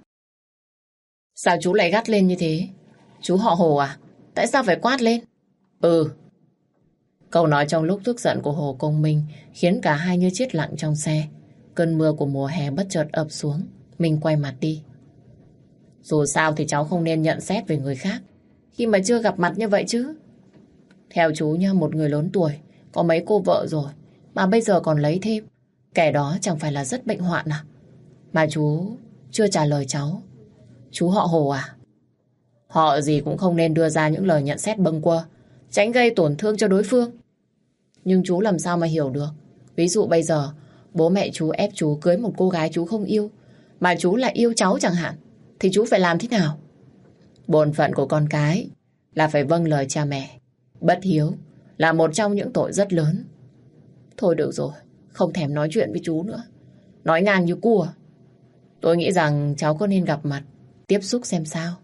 Sao chú lại gắt lên như thế? Chú họ Hồ à? Tại sao phải quát lên? Ừ. Câu nói trong lúc tức giận của Hồ Công Minh khiến cả hai như chết lặng trong xe. Cơn mưa của mùa hè bất chợt ập xuống. Mình quay mặt đi. Dù sao thì cháu không nên nhận xét về người khác khi mà chưa gặp mặt như vậy chứ. Theo chú nha, một người lớn tuổi có mấy cô vợ rồi mà bây giờ còn lấy thêm, kẻ đó chẳng phải là rất bệnh hoạn à? Mà chú chưa trả lời cháu. Chú họ Hồ à? Họ gì cũng không nên đưa ra những lời nhận xét bâng quơ, tránh gây tổn thương cho đối phương. Nhưng chú làm sao mà hiểu được? Ví dụ bây giờ bố mẹ chú ép chú cưới một cô gái chú không yêu, mà chú lại yêu cháu chẳng hạn, thì chú phải làm thế nào? Bổn phận của con cái là phải vâng lời cha mẹ. Bất hiếu là một trong những tội rất lớn. Thôi được rồi, không thèm nói chuyện với chú nữa. Nói ngang như cua. Tôi nghĩ rằng cháu có nên gặp mặt, tiếp xúc xem sao.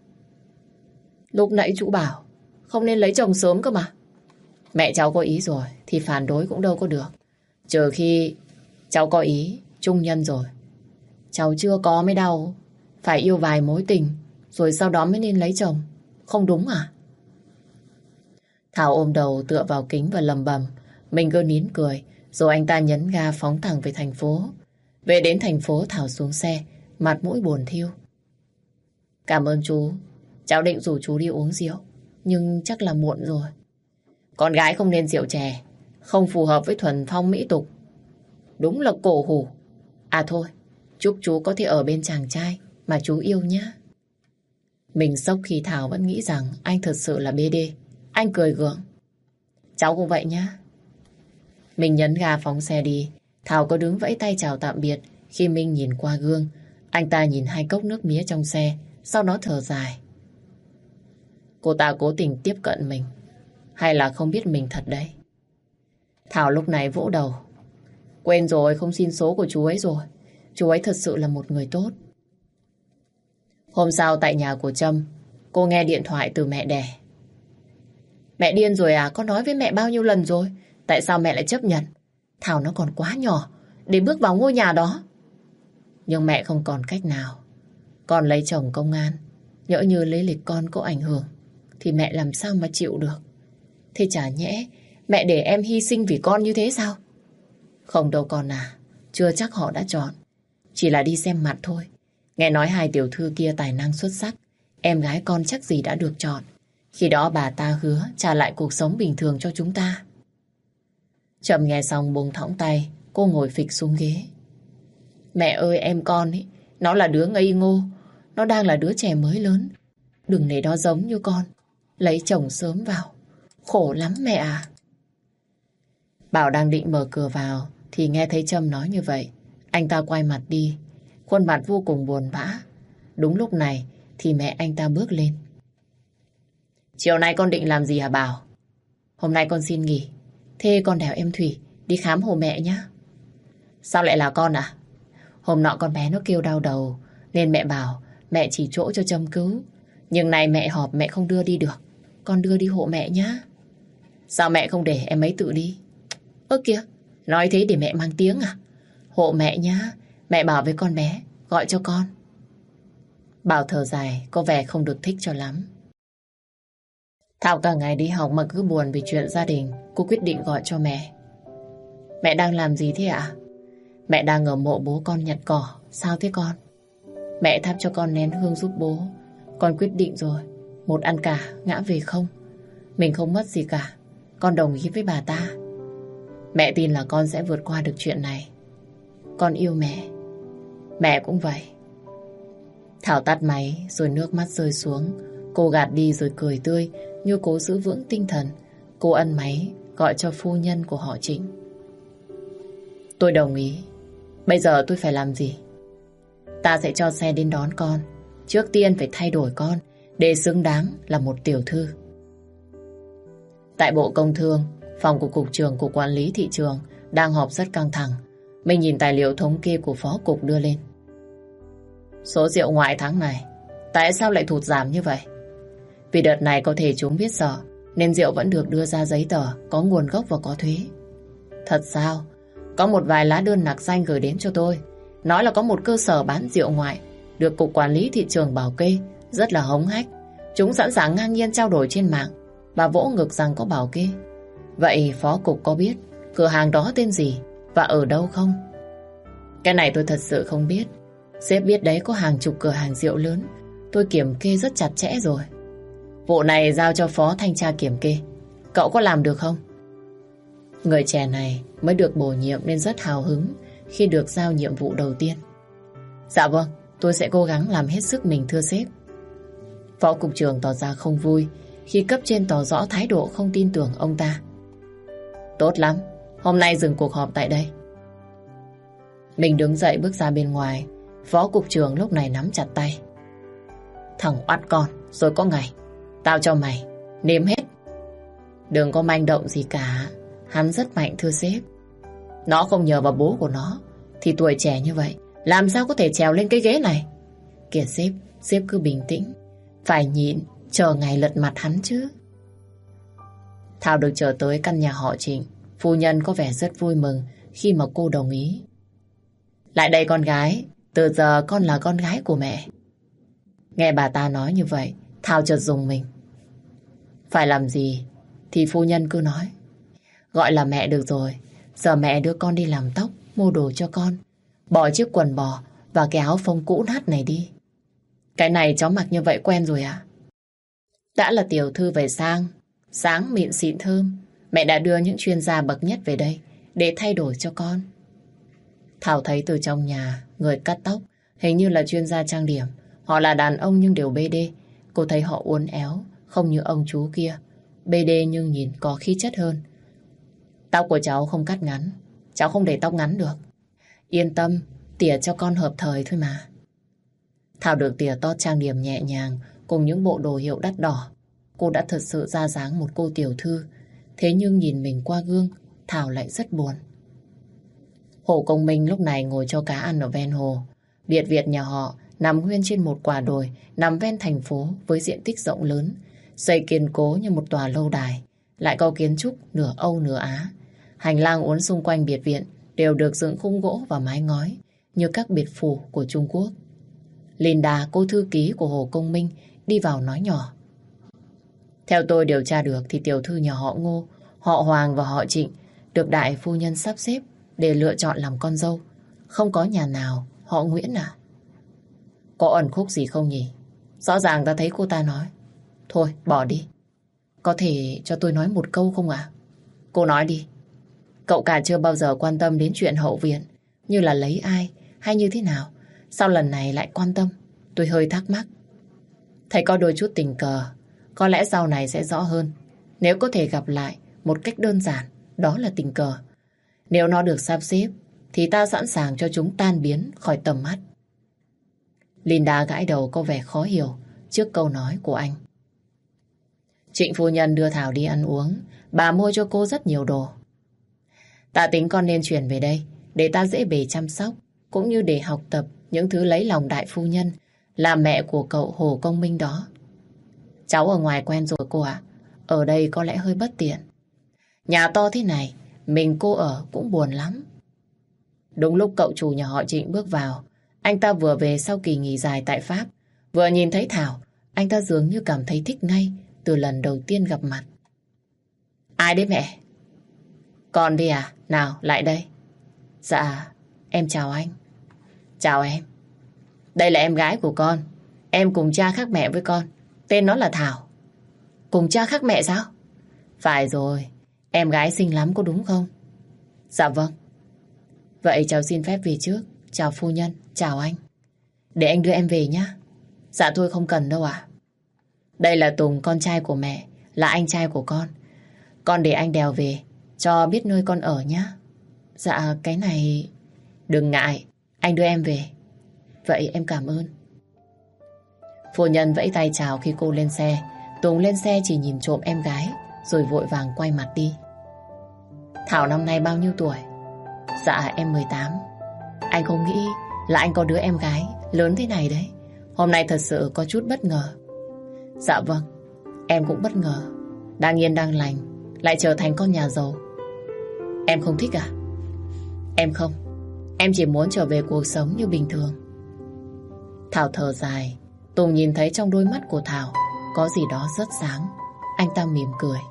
Lúc nãy chú bảo không nên lấy chồng sớm cơ mà. Mẹ cháu có ý rồi thì phản đối cũng đâu có được. Trừ khi cháu có ý chung nhân rồi. Cháu chưa có mới đau. Phải yêu vài mối tình rồi sau đó mới nên lấy chồng. Không đúng à? Thảo ôm đầu tựa vào kính và lầm bầm. Mình cứ nín cười. Rồi anh ta nhấn ga phóng thẳng về thành phố. Về đến thành phố Thảo xuống xe, mặt mũi buồn thiu. Cảm ơn chú. Cháu định rủ chú đi uống rượu, nhưng chắc là muộn rồi. Con gái không nên rượu chè, không phù hợp với thuần phong mỹ tục. Đúng là cổ hủ. À thôi, chúc chú có thể ở bên chàng trai mà chú yêu nhé. Mình sốc khi Thảo vẫn nghĩ rằng anh thật sự là BD. Anh cười gượng. Cháu cũng vậy nhá. Mình nhấn ga phóng xe đi. Thảo có đứng vẫy tay chào tạm biệt. Khi Minh nhìn qua gương, anh ta nhìn hai cốc nước mía trong xe, sau đó thở dài. Cô ta cố tình tiếp cận mình, hay là không biết mình thật đấy? Thảo lúc này vỗ đầu. Quên rồi, không xin số của chú ấy rồi. Chú ấy thật sự là một người tốt. Hôm sau tại nhà của Trâm, cô nghe điện thoại từ mẹ đẻ. Mẹ điên rồi à? Con nói với mẹ bao nhiêu lần rồi? Tại sao mẹ lại chấp nhận? Thảo nó còn quá nhỏ để bước vào ngôi nhà đó. Nhưng mẹ không còn cách nào. Con lấy chồng công an, nhỡ như lấy lịch con có ảnh hưởng thì mẹ làm sao mà chịu được? Thế chả nhẽ mẹ để em hy sinh vì con như thế sao? Không đâu con à, chưa chắc họ đã chọn. Chỉ là đi xem mặt thôi. Nghe nói hai tiểu thư kia tài năng xuất sắc, em gái con chắc gì đã được chọn. Khi đó bà ta hứa trả lại cuộc sống bình thường cho chúng ta. Trầm nghe xong buông thõng tay, cô ngồi phịch xuống ghế. Mẹ ơi, em con ấy, nó là đứa ngây ngô, nó đang là đứa trẻ mới lớn. Đừng để nó giống như con, lấy chồng sớm vào. Khổ lắm mẹ à. Bảo đang định mở cửa vào thì nghe thấy Trâm nói như vậy. Anh ta quay mặt đi, khuôn mặt vô cùng buồn bã. Đúng lúc này thì mẹ anh ta bước lên. Chiều nay con định làm gì hả Bảo? Hôm nay con xin nghỉ. Thế con đèo em Thủy đi khám hộ mẹ nhé. Sao lại là con à? Hôm nọ con bé nó kêu đau đầu nên mẹ bảo mẹ chỉ chỗ cho Trâm cứu. Nhưng này mẹ họp mẹ không đưa đi được. Con đưa đi hộ mẹ nhé. Sao mẹ không để em ấy tự đi? Ơ kìa, nói thế để mẹ mang tiếng à? Hộ mẹ nhá. Mẹ bảo với con bé gọi cho con. Bảo thở dài, có vẻ không được thích cho lắm. Thảo cả ngày đi học mà cứ buồn vì chuyện gia đình. Cô quyết định gọi cho mẹ. Mẹ đang làm gì thế ạ? Mẹ đang ở mộ bố con nhặt cỏ. Sao thế con? Mẹ thắp cho con nén hương giúp bố. Con quyết định rồi, một ăn cả ngã về không. Mình không mất gì cả. Con đồng ý với bà ta. Mẹ tin là con sẽ vượt qua được chuyện này. Con yêu mẹ. Mẹ cũng vậy. Thảo tắt máy rồi nước mắt rơi xuống. Cô gạt đi rồi cười tươi như cố giữ vững tinh thần. Cô ân máy gọi cho phu nhân của họ Trịnh. Tôi đồng ý. Bây giờ tôi phải làm gì? Ta sẽ cho xe đến đón con. Trước tiên phải thay đổi con để xứng đáng là một tiểu thư. Tại Bộ Công Thương, phòng của Cục trưởng Cục Quản lý Thị trường đang họp rất căng thẳng. Mình nhìn tài liệu thống kê của Phó Cục đưa lên. Số rượu ngoại tháng này tại sao lại thụt giảm như vậy? Vì đợt này có thể chúng biết sợ nên rượu vẫn được đưa ra giấy tờ có nguồn gốc và có thuế. Thật sao? Có một vài lá đơn nạc danh gửi đến cho tôi, nói là có một cơ sở bán rượu ngoại được Cục Quản lý Thị trường bảo kê, rất là hống hách. Chúng sẵn sàng ngang nhiên trao đổi trên mạng và vỗ ngực rằng có bảo kê. Vậy Phó Cục có biết cửa hàng đó tên gì và ở đâu không? Cái này tôi thật sự không biết. Sếp biết đấy, có hàng chục cửa hàng rượu lớn, tôi kiểm kê rất chặt chẽ rồi. Vụ này giao cho Phó Thanh tra kiểm kê. Cậu có làm được không? Người trẻ này mới được bổ nhiệm nên rất hào hứng khi được giao nhiệm vụ đầu tiên. Dạ vâng, tôi sẽ cố gắng làm hết sức mình thưa sếp. Phó Cục trưởng tỏ ra không vui khi cấp trên tỏ rõ thái độ không tin tưởng ông ta. Tốt lắm, hôm nay dừng cuộc họp tại đây. Mình đứng dậy bước ra bên ngoài. Phó Cục trưởng lúc này nắm chặt tay. Thằng oắt con, rồi có ngày tao cho mày nếm hết. Đừng có manh động gì cả. Hắn rất mạnh thưa sếp. Nó không nhờ vào bố của nó thì tuổi trẻ như vậy làm sao có thể trèo lên cái ghế này. Kìa sếp, sếp cứ bình tĩnh. Phải nhịn, chờ ngày lật mặt hắn chứ. Thảo được trở tới căn nhà họ Trịnh. Phu nhân có vẻ rất vui mừng khi mà cô đồng ý. Lại đây con gái, từ giờ con là con gái của mẹ. Nghe bà ta nói như vậy, Thảo chợt rùng mình. Phải làm gì thì phu nhân cứ nói. Gọi là mẹ được rồi. Giờ mẹ đưa con đi làm tóc, mua đồ cho con. Bỏ chiếc quần bò và cái áo phông cũ nát này đi. Cái này cháu mặc như vậy quen rồi à? Đã là tiểu thư về sang, sáng mịn xịn thơm, mẹ đã đưa những chuyên gia bậc nhất về đây để thay đổi cho con. Thảo thấy từ trong nhà người cắt tóc hình như là chuyên gia trang điểm. Họ là đàn ông nhưng đều BD. Cô thấy họ uốn éo, không như ông chú kia. BD nhưng nhìn có khí chất hơn. Tóc của cháu không cắt ngắn, cháu không để tóc ngắn được. Yên tâm, tỉa cho con hợp thời thôi mà. Thảo được tỉa tót trang điểm nhẹ nhàng cùng những bộ đồ hiệu đắt đỏ. Cô đã thật sự ra dáng một cô tiểu thư. Thế nhưng nhìn mình qua gương, Thảo lại rất buồn. Hồ Công Minh lúc này ngồi cho cá ăn ở ven hồ. Biệt viện nhà họ nằm nguyên trên một quả đồi nằm ven thành phố với diện tích rộng lớn, xây kiên cố như một tòa lâu đài, lại có kiến trúc nửa Âu nửa Á. Hành lang uốn xung quanh biệt viện đều được dựng khung gỗ và mái ngói như các biệt phủ của Trung Quốc. Linda, cô thư ký của Hồ Công Minh, đi vào nói nhỏ. Theo tôi điều tra được thì tiểu thư nhà họ Ngô, họ Hoàng và họ Trịnh được đại phu nhân sắp xếp để lựa chọn làm con dâu. Không có nhà nào họ Nguyễn à? Có ẩn khúc gì không nhỉ? Rõ ràng ta thấy cô ta nói. Thôi, bỏ đi. Có thể cho tôi nói một câu không ạ? Cô nói đi. Cậu cả chưa bao giờ quan tâm đến chuyện hậu viện, như là lấy ai hay như thế nào. Sao lần này lại quan tâm? Tôi hơi thắc mắc. Thấy có đôi chút tình cờ. Có lẽ sau này sẽ rõ hơn. Nếu có thể gặp lại một cách đơn giản, đó là tình cờ. Nếu nó được sắp xếp thì ta sẵn sàng cho chúng tan biến khỏi tầm mắt. Linda gãi đầu có vẻ khó hiểu trước câu nói của anh. Trịnh phu nhân đưa Thảo đi ăn uống. Bà mua cho cô rất nhiều đồ. Ta tính con nên chuyển về đây để ta dễ bề chăm sóc, cũng như để học tập những thứ lấy lòng đại phu nhân là mẹ của cậu Hồ Công Minh đó. Cháu ở ngoài quen rồi cô ạ. Ở đây có lẽ hơi bất tiện. Nhà to thế này mình cô ở cũng buồn lắm. Đúng lúc cậu chủ nhà họ Trịnh bước vào. Anh ta vừa về sau kỳ nghỉ dài tại Pháp. Vừa nhìn thấy Thảo, anh ta dường như cảm thấy thích ngay từ lần đầu tiên gặp mặt. Ai đấy mẹ? Con đi à? Nào, lại đây. Dạ, em chào anh. Chào em. Đây là em gái của con. Em cùng cha khác mẹ với con. Tên nó là Thảo. Cùng cha khác mẹ sao? Phải rồi, em gái xinh lắm có đúng không? Dạ vâng. Vậy cháu xin phép về trước. Chào phu nhân, chào anh. Để anh đưa em về nhé. Dạ thôi không cần đâu ạ. Đây là Tùng, con trai của mẹ, là anh trai của con. Con để anh đèo về, cho biết nơi con ở nhé. Dạ cái này... Đừng ngại, anh đưa em về. Vậy em cảm ơn. Phu nhân vẫy tay chào khi cô lên xe. Tùng lên xe chỉ nhìn trộm em gái rồi vội vàng quay mặt đi. Thảo năm nay bao nhiêu tuổi? Dạ em 18. Anh không nghĩ là anh có đứa em gái lớn thế này đấy. Hôm nay thật sự có chút bất ngờ. Dạ vâng, em cũng bất ngờ. Đang yên đang lành lại trở thành con nhà giàu. Em không thích à? Em không. Em chỉ muốn trở về cuộc sống như bình thường. Thảo thở dài. Tùng nhìn thấy trong đôi mắt của Thảo có gì đó rất sáng. Anh ta mỉm cười.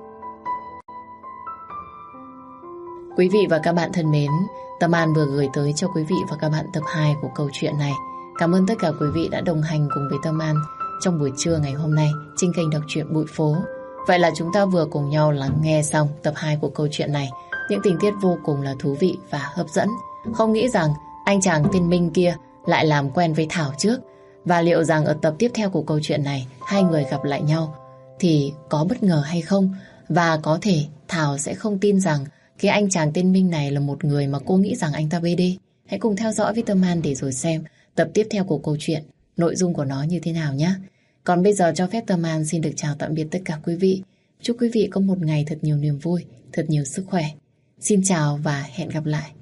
Quý vị và các bạn thân mến, Tâm An vừa gửi tới cho quý vị và các bạn tập 2 của câu chuyện này. Cảm ơn tất cả quý vị đã đồng hành cùng với Tâm An trong buổi trưa ngày hôm nay trên kênh Đọc truyện Bụi Phố. Vậy là chúng ta vừa cùng nhau lắng nghe xong tập 2 của câu chuyện này. Những tình tiết vô cùng là thú vị và hấp dẫn. Không nghĩ rằng anh chàng tên Minh kia lại làm quen với Thảo trước. Và liệu rằng ở tập tiếp theo của câu chuyện này hai người gặp lại nhau thì có bất ngờ hay không? Và có thể Thảo sẽ không tin rằng cái anh chàng tên Minh này là một người mà cô nghĩ rằng anh ta BD. Hãy cùng theo dõi với Tâm An để rồi xem tập tiếp theo của câu chuyện, nội dung của nó như thế nào nhé. Còn bây giờ cho phép Tâm An xin được chào tạm biệt tất cả quý vị. Chúc quý vị có một ngày thật nhiều niềm vui, thật nhiều sức khỏe. Xin chào và hẹn gặp lại.